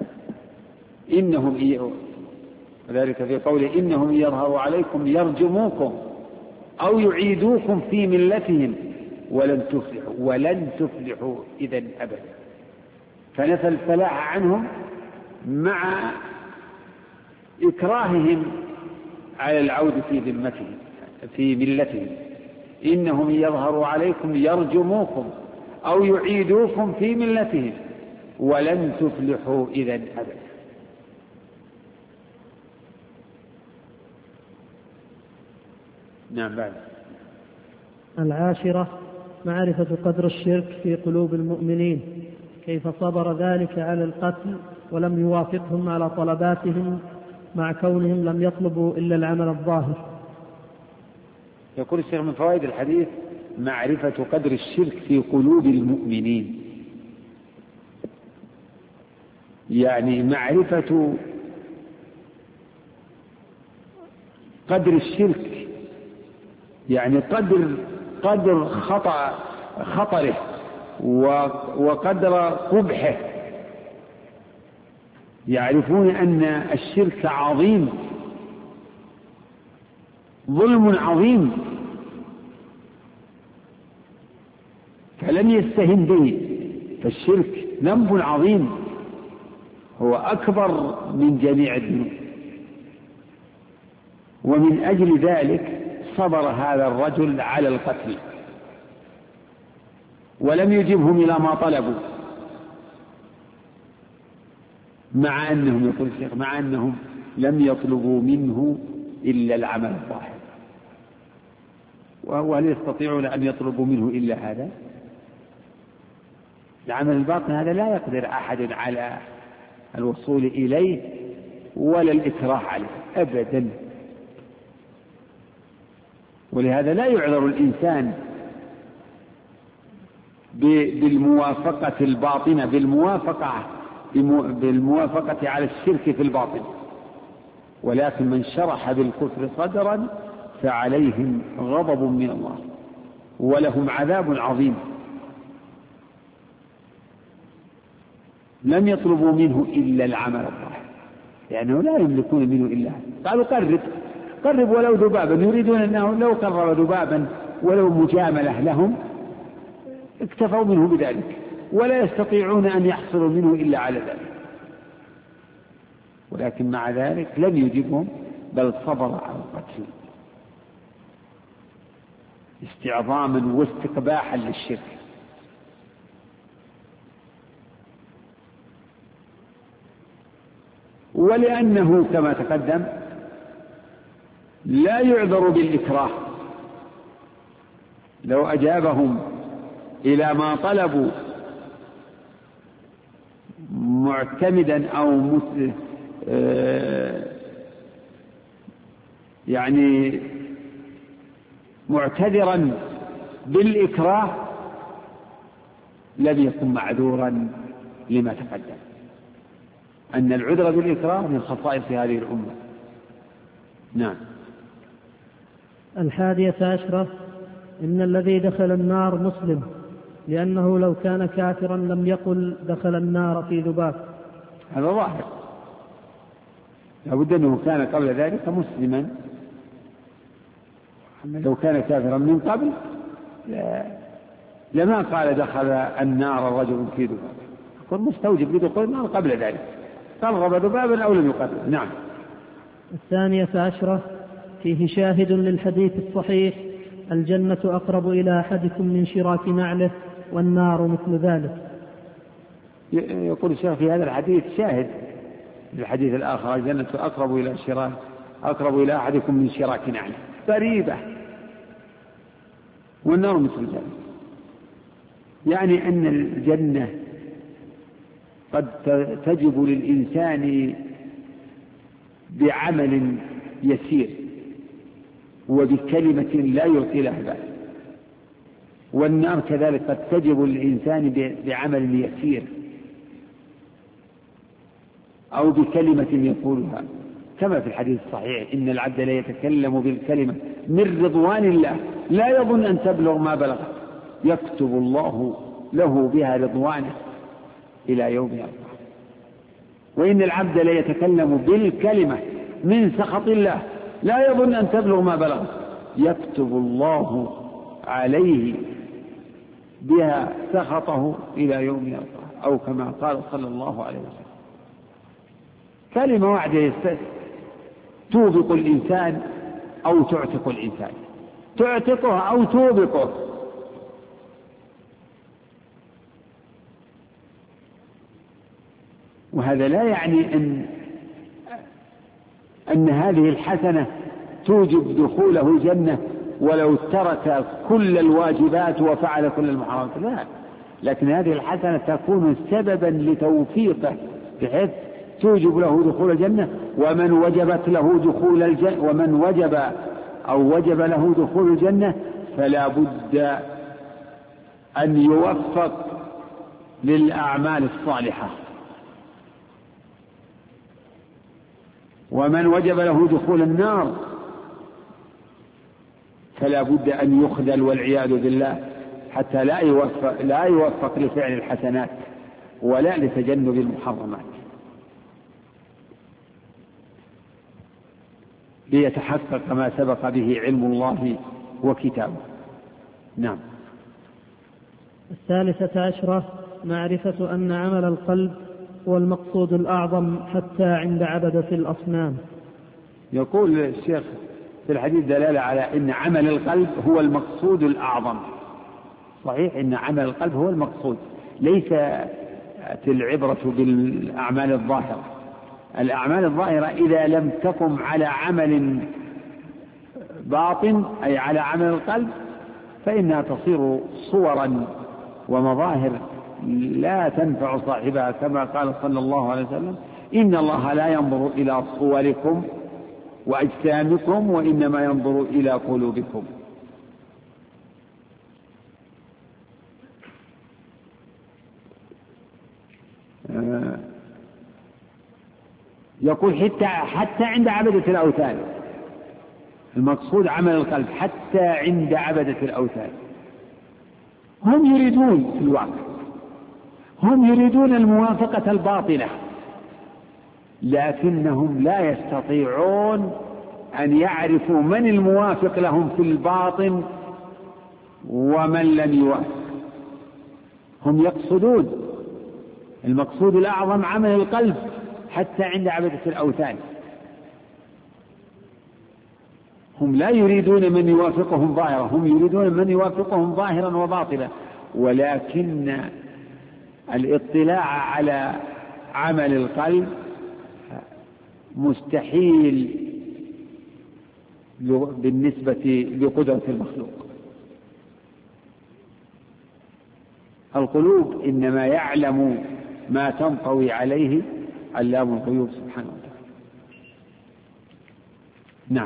وذلك في قوله إنهم يظهروا عليكم يرجموكم أو يعيدوكم في ملتهم ولن تفلحوا إذن أبدا. فنفى الفلاح عنهم مع إكراههم على العودة في ملتهم. إنهم يظهروا عليكم يرجموكم أو يعيدوكم في ملتهم ولن تفلحوا إذن أبدا. نعم. بعد 10 معرفة قدر الشرك في قلوب المؤمنين، كيف صبر ذلك على القتل ولم يوافقهم على طلباتهم مع كونهم لم يطلبوا إلا العمل الظاهر. يقول الشيخ من فوائد الحديث معرفة قدر الشرك في قلوب المؤمنين، يعني معرفة قدر الشرك، يعني قدر خطره وقدر قبحه. يعرفون أن الشرك عظيم، ظلم عظيم، فلم يستهن به. فالشرك ذنب عظيم، هو أكبر من جميع الذنوب، ومن أجل ذلك صبر هذا الرجل على القتل ولم يجبهم إلى ما طلبوا، مع أنهم يقول الشيخ مع أنهم لم يطلبوا منه إلا العمل الظاهر. وهل يستطيعون أن يطلبوا منه إلا هذا؟ العمل الباطن هذا لا يقدر أحد على الوصول إليه ولا الإكراه عليه أبدا. ولهذا لا يعذر الإنسان بالموافقة الباطنة، بالموافقة على الشرك في الباطن، ولكن من شرح بالكفر صدرا فعليهم غضب من الله ولهم عذاب عظيم. لم يطلبوا منه إلا العمل الظاهر، لأنه لا يملكون منه إلا هذا. قالوا قرب ولو ذبابا، يريدون أنه لو قرب ذبابا ولو مجاملة لهم اكتفوا منه بذلك، ولا يستطيعون أن يحصلوا منه إلا على ذلك. ولكن مع ذلك لم يجبهم، بل صبر على القتل استعظاما واستقباحا للشرك. ولأنه كما تقدم لا يعذر بالإكراه، لو أجابهم إلى ما طلبوا معتمدا أو يعني معتذرا بالإكراه لم يكن معذورا لما تقدم، أن العذر بالإكراه من خصائص هذه الأمة. نعم. 11 إن الذي دخل النار مسلم، لأنه لو كان كافرا لم يقل دخل النار في ذباب. هذا ظاهر، لابد أنه كان قبل ذلك مسلما. لو كان كافرا من قبل لما قال دخل النار رجل في ذباب، يكون مستوجب لدخول النار قبل ذلك، قرب ذبابا أو لم يقرب. نعم. 12 فيه شاهد للحديث الصحيح: الجنة أقرب إلى أحدكم من شراك نعله والنار مثل ذلك. يقول الشيخ في هذا الحديث شاهد للحديث الآخر: الجنة أقرب إلى أحدكم من شراك نعله، قريبة، والنار مثل ذلك. يعني أن الجنة قد تجب للإنسان بعمل يسير وبكلمة لا يعطي لها بال، والنار كذلك قد تجب للإنسان بعمل يسير أو بكلمة يقولها، كما في الحديث الصحيح إن العبد لا يتكلم بالكلمة من رضوان الله لا يظن أن تبلغ ما بلغ يكتب الله له بها رضوانه إلى يوم يلقاه. وإن العبد لا يتكلم بالكلمة من سخط الله لا يظن أن تبلغ ما بلغ يكتب الله عليه بها سخطه إلى يوم يلقاه، أو كما قال صلى الله عليه وسلم. كلمة واحدة توبق الإنسان أو تعتق الإنسان، تعتقه أو توبقه. وهذا لا يعني أن هذه الحسنة توجب دخوله الجنة ولو ترك كل الواجبات وفعل كل المحرمات، لا، لكن هذه الحسنة تكون سببا لتوفيقه بحيث توجب له دخول الجنة. ومن وجبت له دخول الجنة، ومن وجب له دخول الجنة فلا بد أن يوفق للأعمال الصالحة. ومن وجب له دخول النار فلا بد أن يخذل والعياذ بالله حتى لا يوفق لفعل الحسنات ولا لتجنب المحرمات، ليتحقق ما سبق به علم الله وكتابه. نعم. 13 معرفة أن عمل القلب هو المقصود الأعظم حتى عند عبدة الأصنام. يقول الشيخ في الحديث دلالة على أن عمل القلب هو المقصود الأعظم. صحيح أن عمل القلب هو المقصود، ليس العبرة بالأعمال الظاهرة. الأعمال الظاهرة إذا لم تقم على عمل باطن أي على عمل القلب فإنها تصير صورا ومظاهر لا تنفع صاحبها، كما قال صلى الله عليه وسلم إن الله لا ينظر إلى صوركم وأجسامكم وإنما ينظر إلى قلوبكم. يقول حتى عند عبدة الأوثان، المقصود عمل القلب حتى عند عبدة الأوثان. هم يريدون في الواقع، هم يريدون الموافقة الباطنة، لكنهم لا يستطيعون أن يعرفوا من الموافق لهم في الباطن ومن لم يوافق. هم يقصدون المقصود الأعظم عمل القلب حتى عند عبدة الأوثان. هم لا يريدون من يوافقهم ظاهرا، هم يريدون من يوافقهم ظاهرا وباطلا، ولكن الاطلاع على عمل القلب مستحيل بالنسبة لقدرة المخلوق. القلوب إنما يعلم ما تنطوي عليه علام الغيوب سبحانه وتعالى. نعم.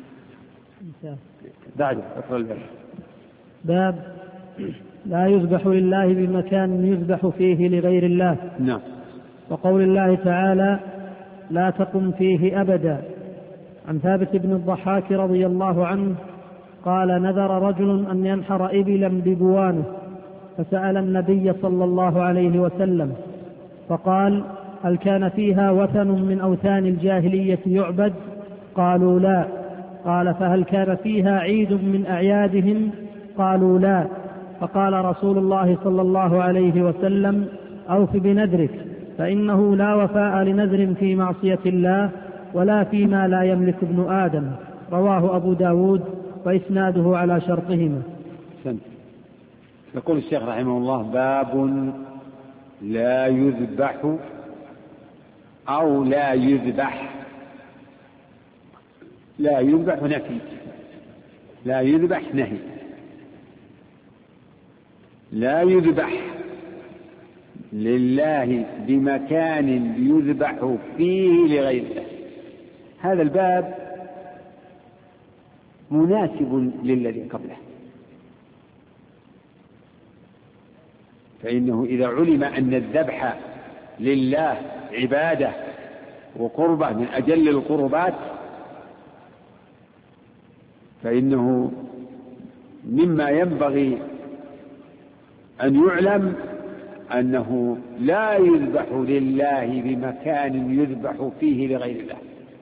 بعد اقرأ الباب. باب لا يذبح لله بمكان يذبح فيه لغير الله. نعم. وقول الله تعالى لا تقم فيه أبدا. عن ثابت بن الضحاك رضي الله عنه قال نذر رجل أن ينحر إبلا ببوانه فسأل النبي صلى الله عليه وسلم فقال هل كان فيها وثن من أوثان الجاهلية يعبد؟ قالوا لا. قال فهل كان فيها عيد من أعيادهم؟ قالوا لا. فقال رسول الله صلى الله عليه وسلم أوف بنذرك فإنه لا وفاء لنذر في معصية الله ولا فيما لا يملك ابن آدم. رواه أبو داود وإسناده على شرطهما. يقول الشيخ رحمه الله باب لا يذبح أو لا يذبح. لا يذبح نفي، لا يذبح نهي. لا يذبح لله بمكان يذبح فيه لغير الله. هذا الباب مناسب للذي قبله، فإنه إذا علم أن الذبح لله عبادة وقربة من أجل القربات، فإنه مما ينبغي أن يعلم أنه لا يذبح لله بمكان يذبح فيه لغير الله.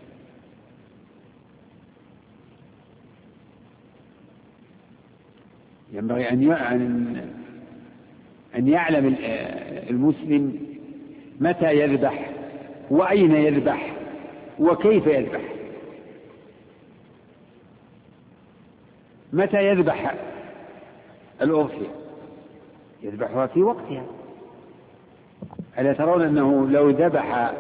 ينبغي أن يعلم المسلم متى يذبح وأين يذبح وكيف يذبح. متى يذبح الأضحية؟ يذبحها في وقتها. ألا ترون أنه لو ذبح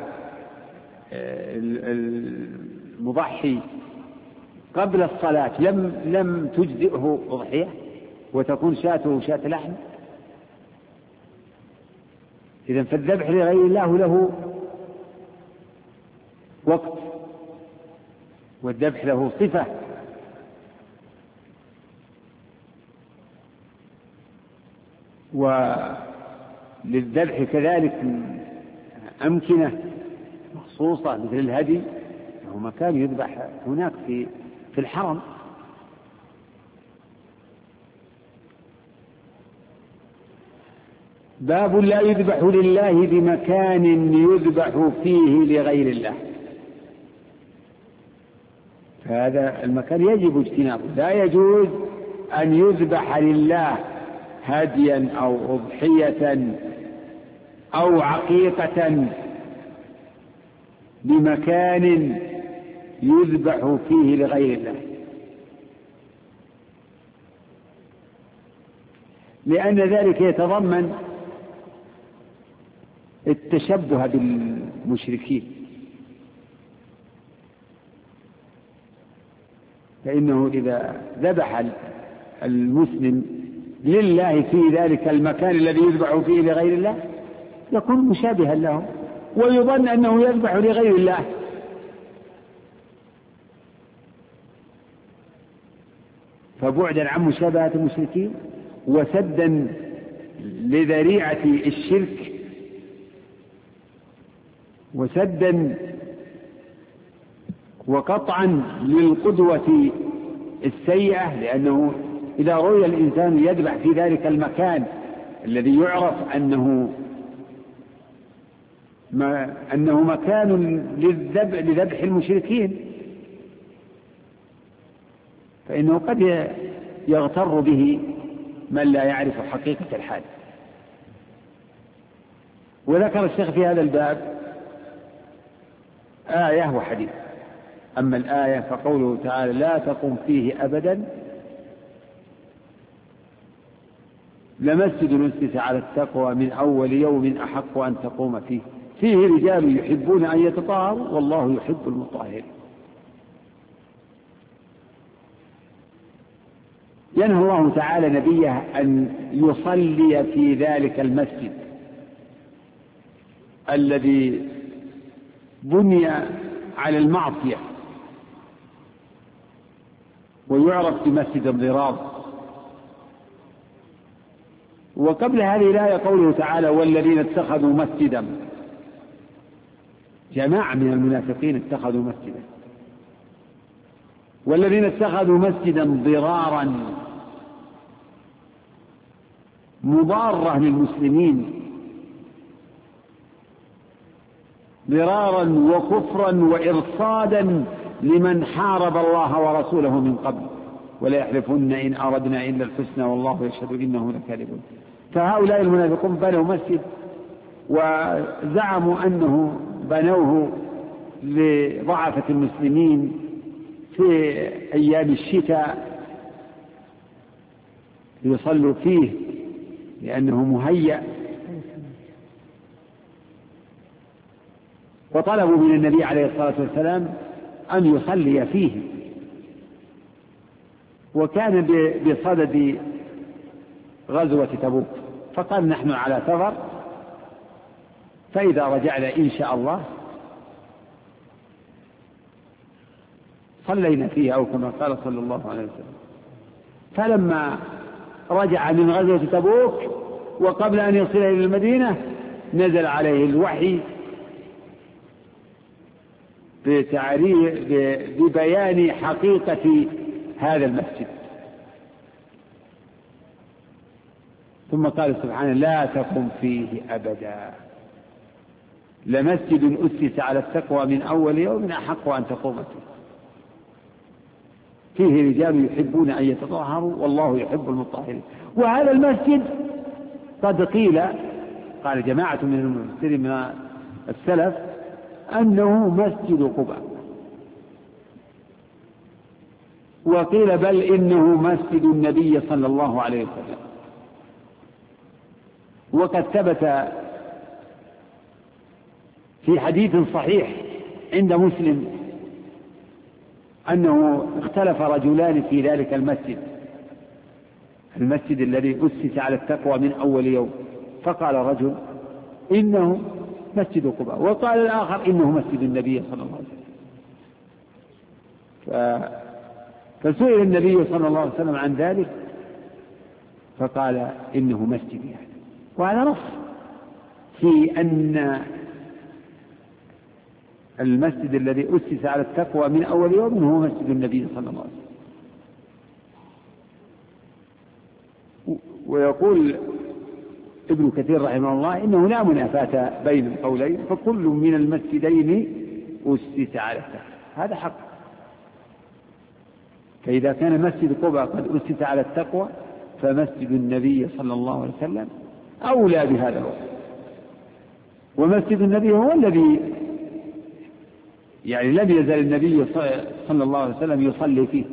المضحي قبل الصلاة لم تجزئه أضحية وتكون شاته شاة لحم؟ إذن فالذبح لغير الله له وقت، والذبح له صفة، وللذبح كذلك أمكنة مخصوصة مثل الهدي، له مكان يذبح هناك في الحرم. باب لا يذبح لله بمكان يذبح فيه لغير الله. فهذا المكان يجب اجتنابه، لا يجوز أن يذبح لله هديا أو أضحية أو عقيقة بمكان يذبح فيه لغير الله، لأن ذلك يتضمن التشبه بالمشركين، فإنه إذا ذبح المسلم لله في ذلك المكان الذي يذبح فيه لغير الله يكون مشابها لهم، ويظن أنه يذبح لغير الله. فبعدا عن مشابهة المشركين وسدا لذريعة الشرك وسدا وقطعا للقدوة السيئة، لأنه إذا رؤي الإنسان يذبح في ذلك المكان الذي يعرف أنه مكان لذبح المشركين، فإنه قد يغتر به من لا يعرف حقيقة الحال. وذكر الشيخ في هذا الباب آية وحديث. أما الآية فقوله تعالى لا تقم فيه أبدا لمسجد أسس على التقوى من أول يوم أحق أن تقوم فيه فيه رجال يحبون أن يتطهروا والله يحب المطهرين. ينهى الله تعالى نبيه أن يصلي في ذلك المسجد الذي بني على المعصية ويعرف بمسجد الضرار. وقبل هذه الآية قوله تعالى والذين اتخذوا مسجدا، جماعة من المنافقين اتخذوا مسجدا، والذين اتخذوا مسجدا ضرارا مضارة للمسلمين، ضرارا وكفرا وإرصادا لمن حارب الله ورسوله من قبل ولا يحلفن إن أردنا إلا الحسنى والله يشهد إنهم لكاذبون. فهؤلاء المنافقون بنوا مسجد وزعموا أنه بنوه لضعفة المسلمين في أيام الشتاء يصلوا فيه لأنه مهيأ، وطلبوا من النبي عليه الصلاة والسلام أن يصلي فيه، وكان بصدد غزوة تبوك، فقال نحن على سفر فإذا رجعنا إن شاء الله صلينا فيه أو كما قال صلى الله عليه وسلم. فلما رجع من غزوة تبوك وقبل أن يصل إلى المدينة نزل عليه الوحي ببيان حقيقة هذا المسجد. ثم قال سبحانه: لا تقم فيه أبدا، لمسجد أسس على التقوى من أول يوم أحق أن تقوم فيه رجال يحبون أن يتطهروا والله يحب المطهرين. وهذا المسجد قد قال جماعة من المفسرين من السلف أنه مسجد قباء، وقيل بل إنه مسجد النبي صلى الله عليه وسلم. وقد ثبت في حديث صحيح عند مسلم أنه اختلف رجلان في ذلك المسجد الذي أسس على التقوى من أول يوم، فقال رجل إنه مسجد قباء، وقال الآخر إنه مسجد النبي صلى الله عليه وسلم. فسئل النبي صلى الله عليه وسلم عن ذلك فقال إنه مسجد يعني. وهذا نص في أن المسجد الذي أسس على التقوى من أول يوم هو مسجد النبي صلى الله عليه وسلم. ويقول ابن كثير رحمه الله إنه لا منافاة بين القولين، فكل من المسجدين أسس على التقوى، هذا حق. فإذا كان مسجد قباء قد أسس على التقوى فمسجد النبي صلى الله عليه وسلم أولى بهذا الوصف. ومسجد النبي هو الذي يعني لم يزل النبي صلى الله عليه وسلم يصلي فيه.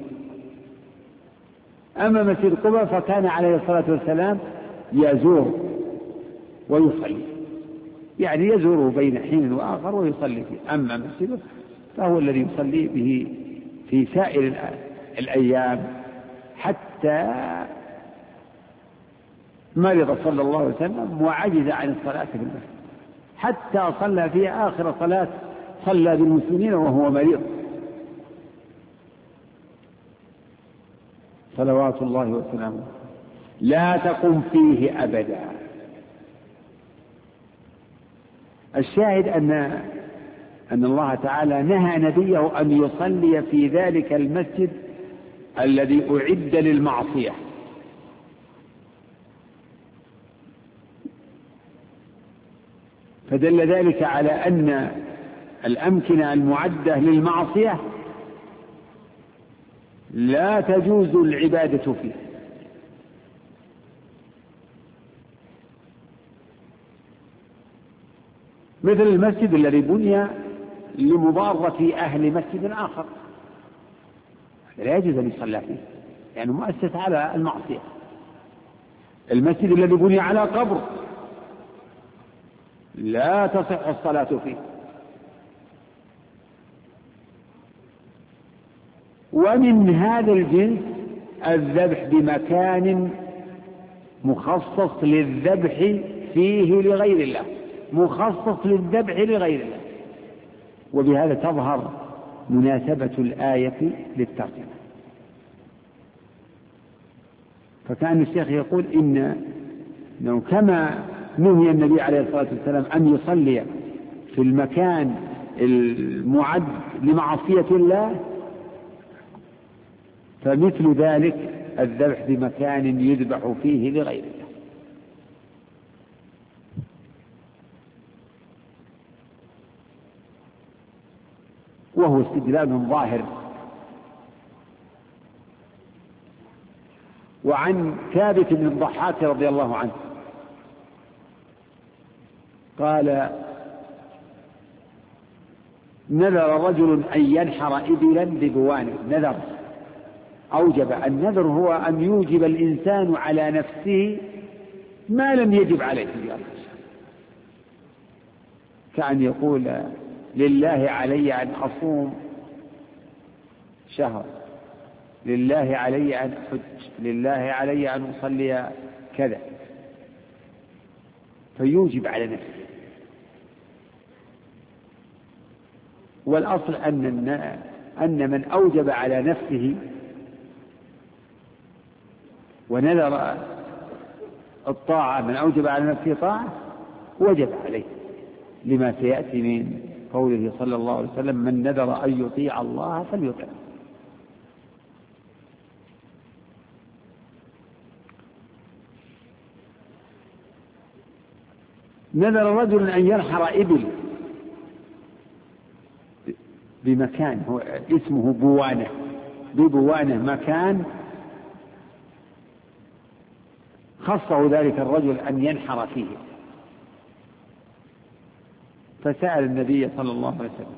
أما مسجد قباء فكان عليه الصلاة والسلام يزور ويصلي، يعني يزوره بين حين وآخر ويصلي فيه. أما مسجده فهو الذي يصلي به في سائر الأيام، حتى مرض صلى الله عليه وسلم وعجز عن الصلاة في المسجد، حتى صلى في آخر صلاة صلى بالمسلمين وهو مريض صلوات الله وسلامه. لا تقم فيه أبدا. الشاهد أن الله تعالى نهى نبيه أن يصلي في ذلك المسجد الذي أعد للمعصية، فدل ذلك على أن الأمكنة المعدة للمعصية لا تجوز العبادة فيه. مثل المسجد الذي بني لمضارة أهل مسجد آخر لا يجوز أن يصلى فيه، يعني مؤسس على المعصية. المسجد الذي بني على قبر لا تصح الصلاة فيه. ومن هذا الجنس الذبح بمكان مخصص للذبح فيه لغير الله، مخصص للذبح لغير الله. وبهذا تظهر مناسبة الآية للترجمة. فكان الشيخ يقول إنه كما نهي النبي عليه الصلاة والسلام أن يصلي في المكان المعد لمعصية الله، فمثل ذلك الذبح بمكان يذبح فيه لغير الله. وهو استدلال ظاهر. وعن ثابت بن الضحاك رضي الله عنه قال: نذر رجل أن ينحر إبلا ببوانه. نذر أوجب. النذر هو أن يوجب الإنسان على نفسه ما لم يجب عليه، كأن يقول: لله علي أن أصوم شهر، لله علي أن أحج، لله علي أن أصلي كذا، فيوجب على نفسه. والأصل أن من أوجب على نفسه ونذر الطاعة، من أوجب على نفسه طاعة وجب عليه، لما سيأتي قوله صلى الله عليه وسلم: من نذر أن يطيع الله فليطع. نذر رجل أن ينحر إبل بمكان هو اسمه بوانة، ببوانة مكان خصه ذلك الرجل أن ينحر فيه، فسأل النبي صلى الله عليه وسلم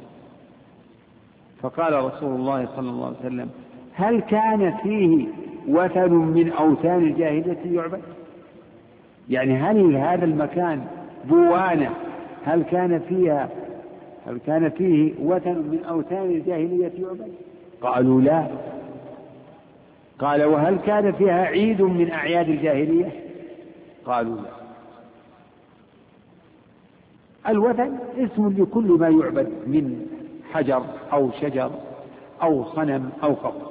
فقال رسول الله صلى الله عليه وسلم: هل كان فيه وثن من أوثان الجاهلية يعبد؟ يعني هل هذا المكان بوانة هل كان فيه وثن من أوثان الجاهلية يعبد؟ قالوا لا. قال: وهل كان فيها عيد من أعياد الجاهلية؟ قالوا لا. الوثن اسم لكل ما يعبد من حجر أو شجر أو صنم أو قبر،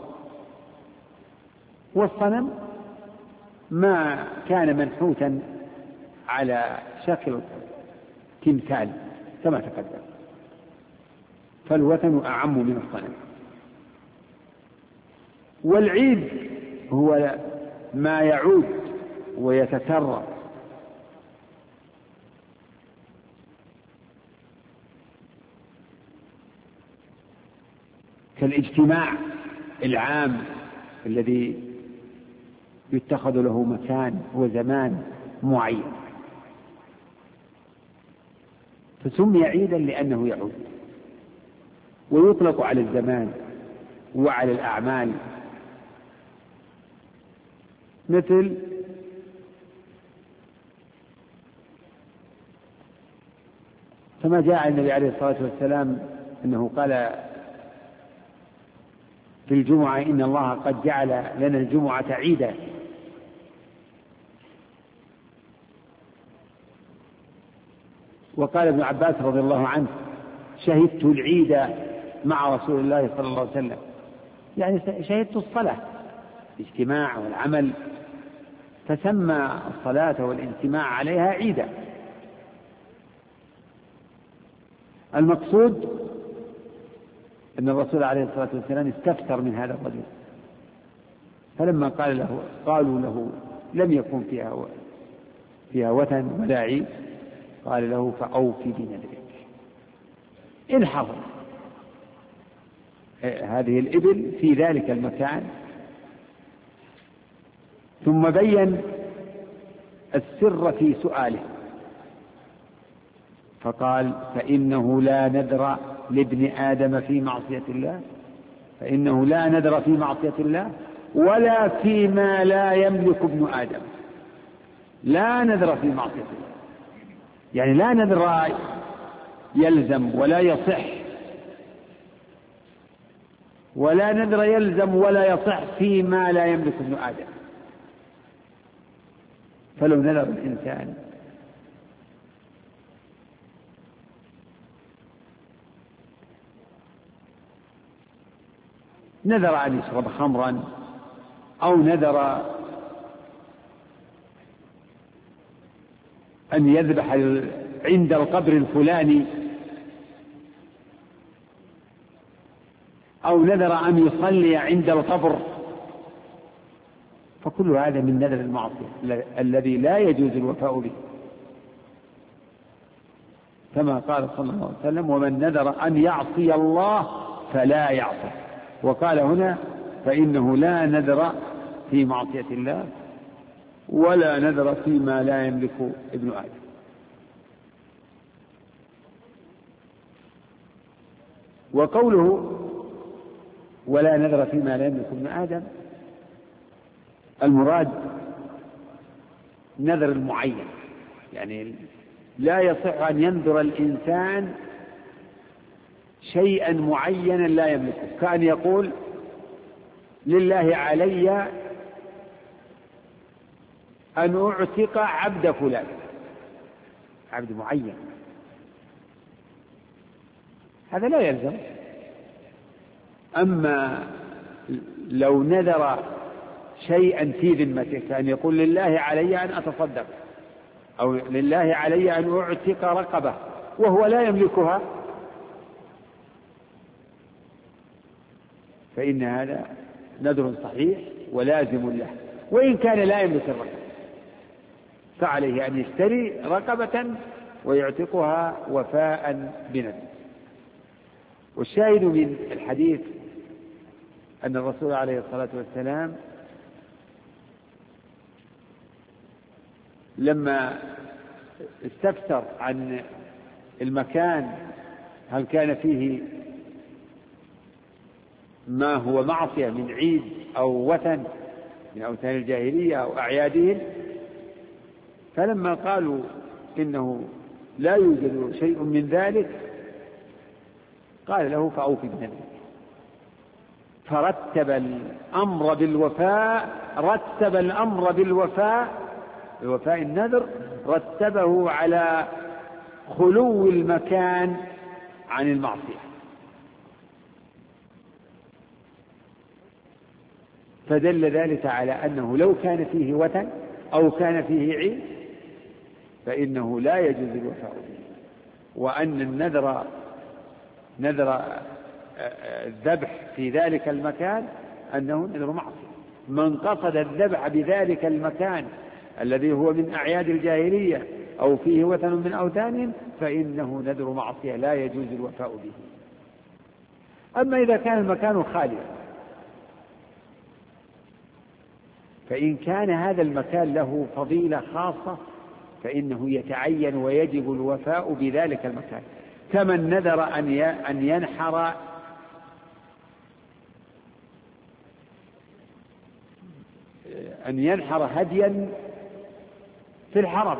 والصنم ما كان منحوتا على شكل تمثال كما تقدم، فالوثن أعم من الصنم. والعيد هو ما يعود ويتكرر، كالاجتماع العام الذي يتخذ له مكان وزمان معين، فسمي عيدا لأنه يعود، ويطلق على الزمان وعلى الأعمال، مثل كما جاء النبي عليه الصلاة والسلام أنه قال في الجمعة: إن الله قد جعل لنا الجمعة عيدا. وقال ابن عباس رضي الله عنه: شهدت العيد مع رسول الله صلى الله عليه وسلم، يعني شهدت الصلاة، الاجتماع والعمل، فسمى الصلاة والاجتماع عليها عيدا. المقصود أن الرسول عليه الصلاة والسلام استفسر من هذا الرجل، فلما قالوا له لم يكن فيها وثن ولا عيد، قال له: فأوفي بنذرك. انحر هذه الإبل في ذلك المكان، ثم بين السر في سؤاله فقال: فإنه لا نذر لابن آدم في معصية الله، فإنه لا نذر في معصية الله ولا فيما لا يملك ابن آدم. لا نذر في معصية الله، يعني لا نذر يلزم ولا يصح، ولا نذر يلزم ولا يصح فيما لا يملك ابن آدم. فلو نذر الإنسان نذر أن يشرب خمرا، أو نذر أن يذبح عند القبر الفلاني، أو نذر أن يصلي عند القبر، فكل هذا من نذر المعصية الذي لا يجوز الوفاء به، كما قال صلى الله عليه وسلم: ومن نذر أن يعصي الله فلا يعصي. وقال هنا: فإنه لا نذر في معصية الله ولا نذر فيما لا يملك ابن آدم. وقوله ولا نذر فيما لا يملك ابن آدم، المراد نذر المعين، يعني لا يصح أن ينذر الإنسان شيئا معينا لا يملكه، كأن يقول: لله علي أن أعتق عبد فلان، عبد معين، هذا لا يلزم. أما لو نذر شيئا في ذمته، كأن يقول: لله علي أن أتصدق، أو لله علي أن أعتق رقبة، وهو لا يملكها، فإن هذا نذر صحيح ولازم له، وإن كان لا يملك الرقبة فعليه أن يشتري رقبة ويعتقها وفاء بنذر. والشاهد من الحديث أن الرسول عليه الصلاة والسلام لما استفسر عن المكان هل كان فيه ما هو معصية من عيد أو وثن من أوثان الجاهلية أو أعيادهم، فلما قالوا إنه لا يوجد شيء من ذلك قال له فأوفي بنذرك، فرتب الأمر بالوفاء بوفاء النذر، رتبه على خلو المكان عن المعصية. فدل ذلك على أنه لو كان فيه وثن أو كان فيه عيد فإنه لا يجوز الوفاء به، وأن نذر الذبح في ذلك المكان أنه نذر معصية. من قصد الذبح بذلك المكان الذي هو من أعياد الجاهلية أو فيه وثن من أوثانهم فإنه نذر معصية لا يجوز الوفاء به. أما إذا كان المكان خاليا فإن كان هذا المكان له فضيلة خاصة فإنه يتعين ويجب الوفاء بذلك المكان، كمن نذر أن ينحر هديا في الحرم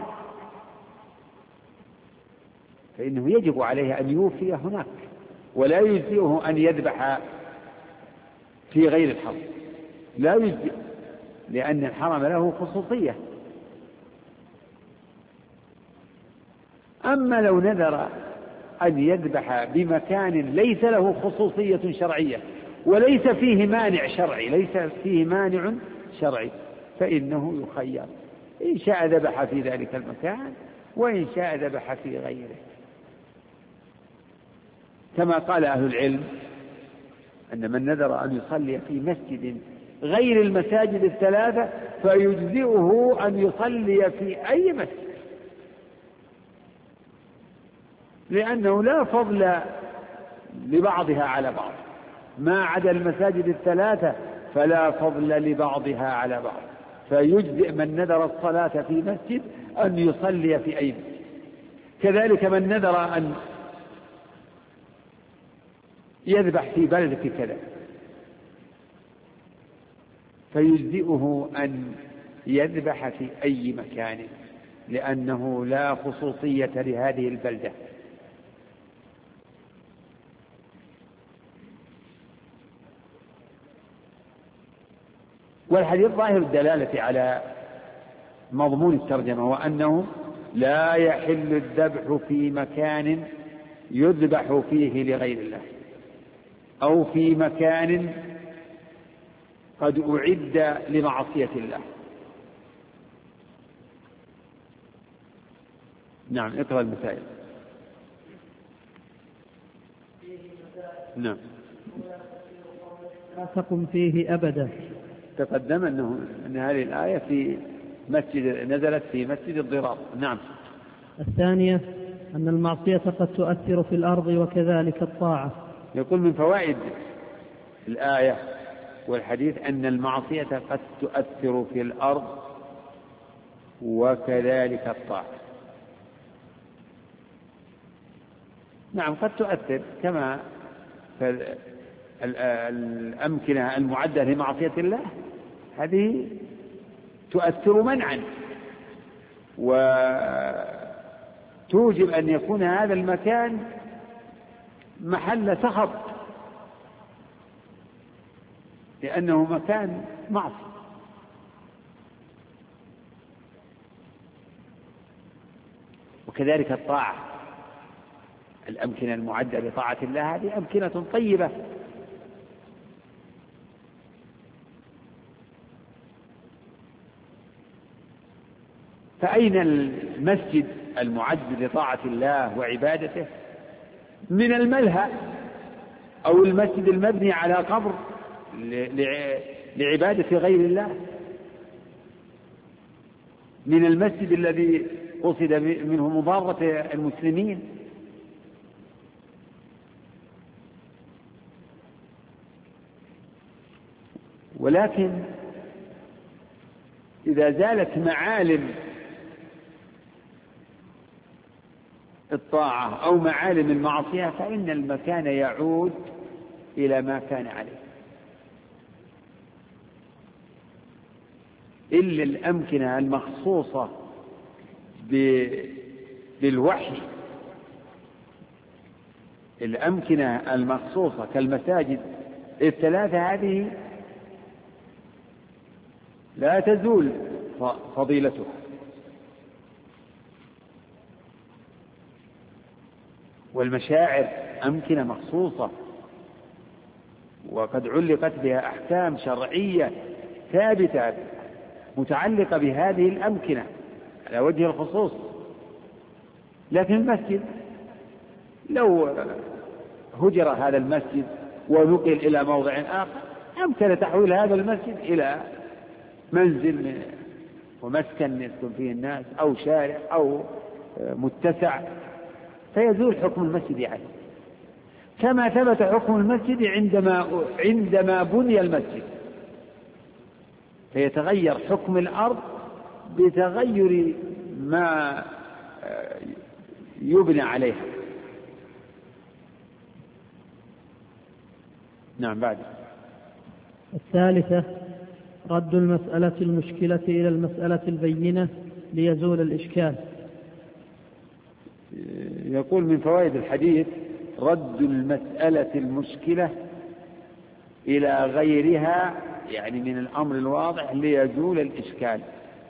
فإنه يجب عليه أن يوفي هناك، ولا يجزئه أن يذبح في غير الحرم، لا يجزئ، لأن الحرم له خصوصية. أما لو نذر أن يذبح بمكان ليس له خصوصية شرعية وليس فيه مانع شرعي فإنه يخير، إن شاء ذبح في ذلك المكان وإن شاء ذبح في غيره، كما قال أهل العلم أن من نذر أن يصلي في مسجد غير المساجد الثلاثة فيجزئه أن يصلي في أي مسجد، لأنه لا فضل لبعضها على بعض، ما عدا المساجد الثلاثة فلا فضل لبعضها على بعض، فيجزئ من نذر الصلاة في مسجد أن يصلي في أي مسجد. كذلك من نذر أن يذبح في بلدة كذا فيجزئه أن يذبح في أي مكان، لأنه لا خصوصية لهذه البلدة. والحديث ظاهر الدلالة على مضمون الترجمة، وأنه لا يحل الذبح في مكان يذبح فيه لغير الله أو في مكان قد أعد لمعصية الله. نعم، اقرأ المسائل. نعم. لا تقم فيه أبدا. تقدم أن هذه الآية في مسجد نزلت في مسجد الضرار. نعم. الثانية أن المعصية قد تؤثر في الأرض وكذلك الطاعة. يقول من فوائد الآية والحديث أن المعصية قد تؤثر في الأرض وكذلك الطاعة. نعم، قد تؤثر، كما الأمكنة المعدة لمعصية الله هذه تؤثر منعا، وتوجب أن يكون هذا المكان محل سخط لأنه مكان معصية. وكذلك الطاعة، الأمكنة المعدة لطاعة الله هذه أمكنة طيبة، فأين المسجد المعد لطاعة الله وعبادته من الملهى أو المسجد المبني على قبر لعبادة غير الله من المسجد الذي قصد منه مضارة المسلمين. ولكن إذا زالت معالم الطاعة أو معالم المعصية فإن المكان يعود إلى ما كان عليه، إلا الأمكنة المخصوصة بالوحي، الأمكنة المخصوصة كالمساجد الثلاثة هذه لا تزول فضيلتها، والمشاعر أمكنة مخصوصة وقد علقت بها أحكام شرعية ثابتة متعلقة بهذه الأمكنة على وجه الخصوص. لكن المسجد لو هجر هذا المسجد ونقل إلى موضع آخر أمكن تحويل هذا المسجد إلى منزل ومسكن يسكن فيه الناس أو شارع أو متسع، فيزول حكم المسجد عليه، كما ثبت حكم المسجد عندما بني المسجد، فيتغير حكم الأرض بتغير ما يبنى عليها. نعم. بعد الثالثة رد المسألة المشكلة إلى المسألة البينة ليزول الإشكال. يقول من فوائد الحديث رد المسألة المشكلة إلى غيرها، يعني من الأمر الواضح ليزول الإشكال.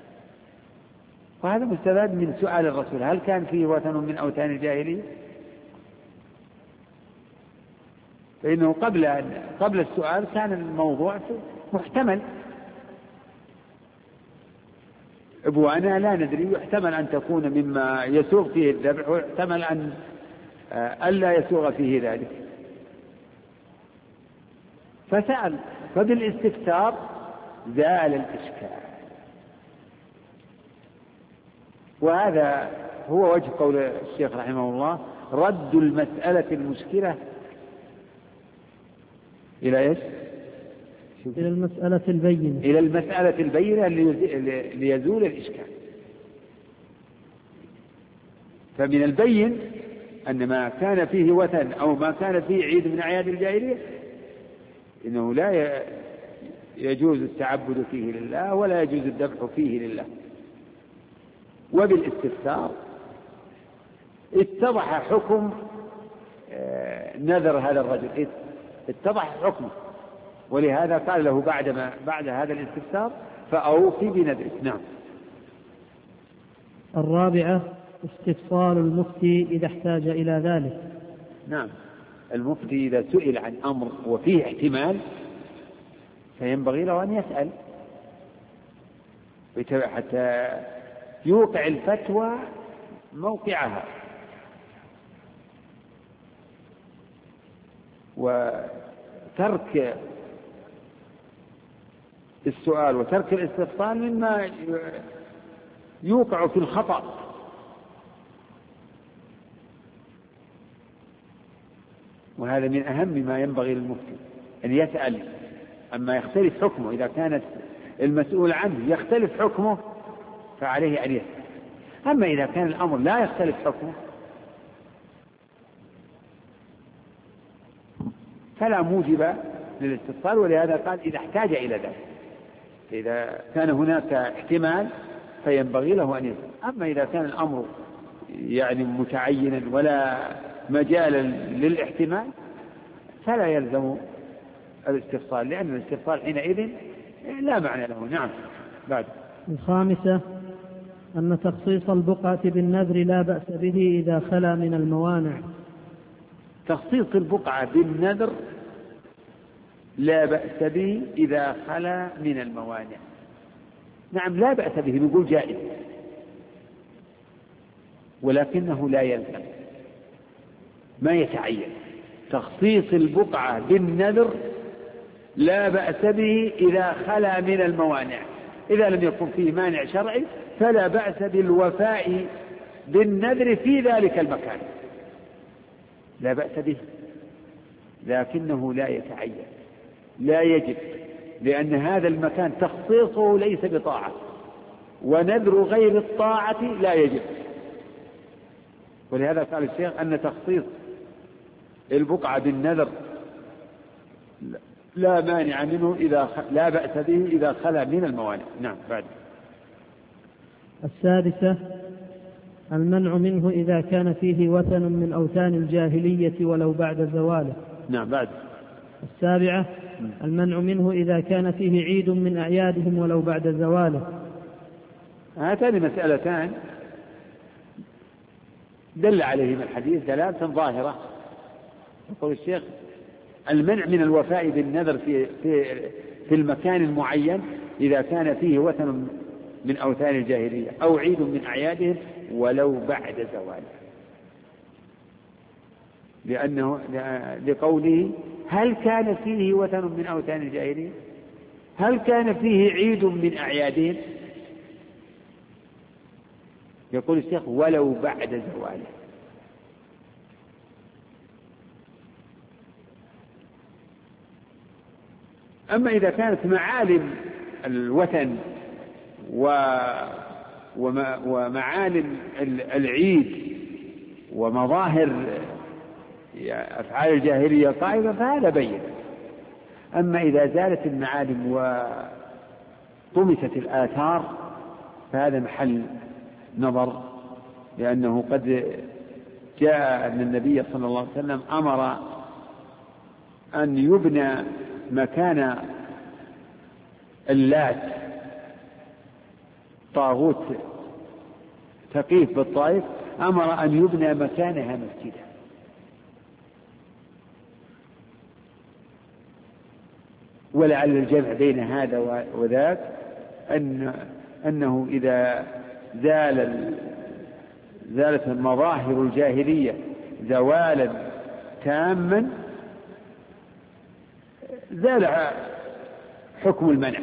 وهذا مستفاد من سؤال الرسول: هل كان فيه وثن من أوثان الجاهلية؟ فإنه قبل السؤال كان الموضوع محتمل، أبوانا لا ندري، يحتمل أن تكون مما يسوغ فيه الذبح ويحتمل أن ألا يسوغ فيه ذلك، فسأل، فبالاستفسار زال الإشكال. وهذا هو وجه قول الشيخ رحمه الله: رد المسألة المشكلة إلى إيش؟ إلى المسألة البينة، إلى المسألة البينة ليزول الإشكال. فمن البين أن ما كان فيه وثن أو ما كان فيه عيد من أعياد الجاهلية إنه لا يجوز التعبد فيه لله ولا يجوز الذبح فيه لله. وبالاستفسار اتضح حكم نذر هذا الرجل، اتضح حكمه، ولهذا قال له بعد هذا الاستفسار: فأوفي بنذرك. نعم. الرابعة استفصال المفتي إذا احتاج إلى ذلك. نعم، المفتي إذا سئل عن أمر وفيه احتمال فينبغي له أن يسأل حتى يوقع الفتوى موقعها. وترك السؤال وترك الاستفصال مما يوقع في الخطأ. وهذا من أهم ما ينبغي للمفتي أن يسأل أما يختلف حكمه. إذا كانت المسؤول عنه يختلف حكمه فعليه أن يسأل. أما إذا كان الأمر لا يختلف حكمه فلا موجب للاستفصال، ولهذا قال إذا احتاج إلى ذلك. إذا كان هناك احتمال فينبغي له أن يسأل. أما إذا كان الأمر يعني متعينا ولا مجال للاحتمال فلا يلزم الاستفصال، لأن الاستفصال حينئذ لا معنى له. نعم. بعد. الخامسة أن تخصيص البقعة بالنذر لا بأس به إذا خلا من الموانع. تخصيص البقعة بالنذر لا بأس به إذا خلا من الموانع. نعم، لا بأس به، نقول جائز، ولكنه لا يلزم، ما يتعين. تخصيص البقعة بالنذر لا بأس به إذا خلا من الموانع. إذا لم يكن فيه مانع شرعي فلا بأس بالوفاء بالنذر في ذلك المكان، لا بأس به، لكنه لا يتعين، لا يجب، لأن هذا المكان تخصيصه ليس بطاعة، ونذر غير الطاعة لا يجب. ولهذا قال الشيخ أن تخصيص البقعة بالنذر لا مانع منه لا بأس به إذا خلا من الموانع. نعم. بعد. السادسة المنع منه إذا كان فيه وثن من أوثان الجاهلية ولو بعد زواله. نعم. بعد. السابعة المنع منه إذا كان فيه عيد من أعيادهم ولو بعد زواله. هاتان مسألتان دل عليهما الحديث دلالة ظاهرة. يقول الشيخ المنع من الوفاء بالنذر في المكان المعين إذا كان فيه وثن من أوثان الجاهلية أو عيد من أعيادهم ولو بعد زواله، لأنه لقوله هل كان فيه وثن من أوثان الجاهلية، هل كان فيه عيد من أعيادهم؟ يقول الشيخ ولو بعد زواله. أما إذا كانت معالم الوثن ومعالم العيد ومظاهر أفعال الجاهلية قائمة فهذا بين. أما إذا زالت المعالم وطمست الآثار فهذا محل نظر، لأنه قد جاء أن النبي صلى الله عليه وسلم أمر أن يبنى مكان اللات طاغوت ثقيف بالطائف، أمر أن يبنى مكانها مسجدا. ولعل الجمع بين هذا وذاك أنه إذا زالت المظاهر الجاهلية زوالا تاما زال حكم المنع،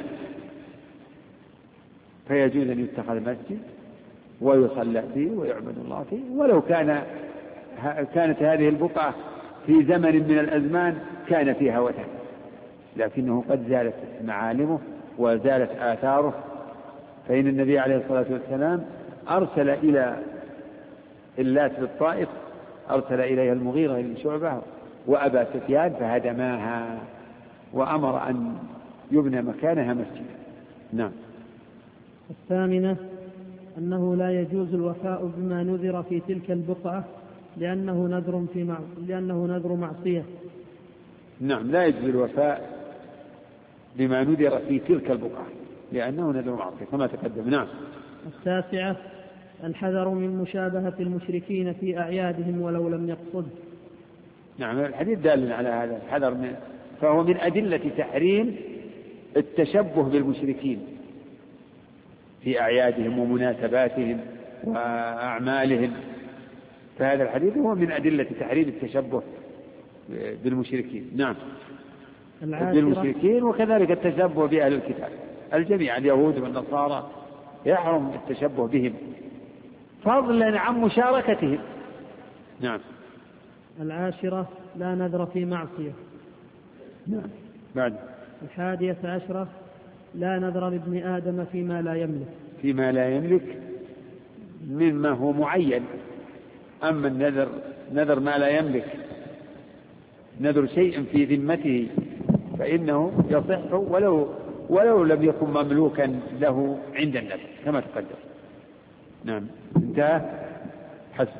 فيجوز أن يتخذ مسجد ويصلى فيه ويعبد الله فيه، ولو كانت هذه البقعة في زمن من الأزمان كان فيها وثن، لكنه قد زالت معالمه وزالت آثاره. فإن النبي عليه الصلاة والسلام أرسل إلى اللات بالطائف، أرسل إليها المغيرة بن شعبة وأبا سفيان فهدماها، وأمر أن يبنى مكانها مسجدا. نعم. الثامنة أنه لا يجوز الوفاء بما نذر في تلك البقعة لأنه نذر معصية. نعم، لا يجوز الوفاء بما نذر في تلك البقعة لأنه نذر معصية كما تقدم. نعم. التاسعة الحذر من مشابهة المشركين في أعيادهم ولو لم يقصد. نعم، الحديث دال على هذا الحذر فهو من أدلة تحريم التشبه بالمشركين في أعيادهم ومناسباتهم وأعمالهم، فهذا الحديث هو من أدلة تحريم التشبه بالمشركين. نعم، بالمشركين، وكذلك التشبه بأهل الكتاب الجميع اليهود والنصارى يحرم التشبه بهم فضلا عن مشاركتهم. نعم. العاشرة لا نذر في معصية. نعم. بعد. 11 لا نذر لابن آدم فيما لا يملك. فيما لا يملك مما هو معين. أما نذر ما لا يملك، نذر شيء في ذمته فإنه يصح ولو لم يكن مملوكا له عند النذر كما تقدم. نعم. انتهى. حسبك.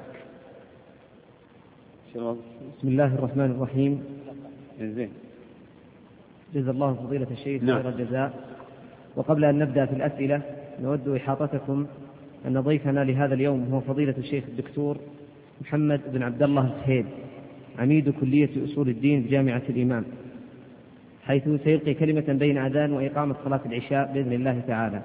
بسم الله الرحمن الرحيم. زين. جزا الله فضيلة الشيخ خير الجزاء. وقبل أن نبدأ في الأسئلة نود إحاطتكم أن ضيفنا لهذا اليوم هو فضيلة الشيخ الدكتور محمد بن عبد الله السهيل، عميد كلية أصول الدين بجامعة الإمام، حيث سيلقي كلمة بين أذان وإقامة صلاة العشاء بإذن الله تعالى.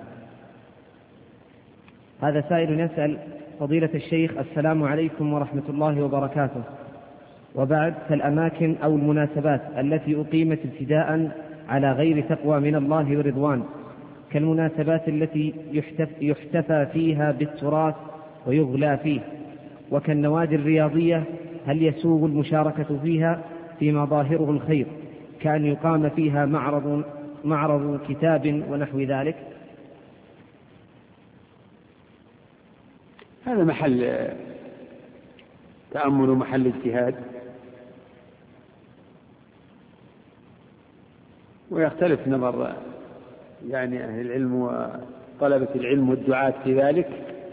هذا سائل يسأل: فضيلة الشيخ، السلام عليكم ورحمة الله وبركاته، وبعد، فالأماكن أو المناسبات التي أقيمت ابتداء على غير تقوى من الله ورضوان، كالمناسبات التي يحتفى فيها بالتراث ويغلى فيه، وكالنوادي الرياضية هل يسوغ المشاركة فيها فيما ظاهره الخير، كأن يقام فيها معرض كتاب ونحو ذلك؟ هذا محل تأمل ومحل اجتهاد، ويختلف نظر يعني أهل العلم وطلبة العلم والدعاة في ذلك،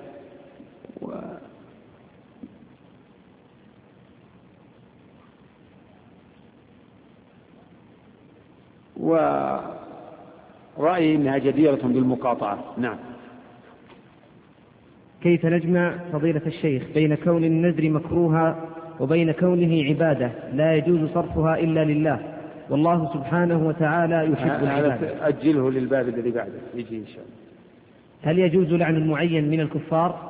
ورأيي أنها جديرة بالمقاطعة. نعم. كيف نجمع فضيلة الشيخ بين كون النذر مكروها وبين كونه عبادة لا يجوز صرفها إلا لله، والله سبحانه وتعالى يحب العبادة؟ أجله للباب الذي بعده يجي إن شاء الله. هل يجوز لعن المعين من الكفار؟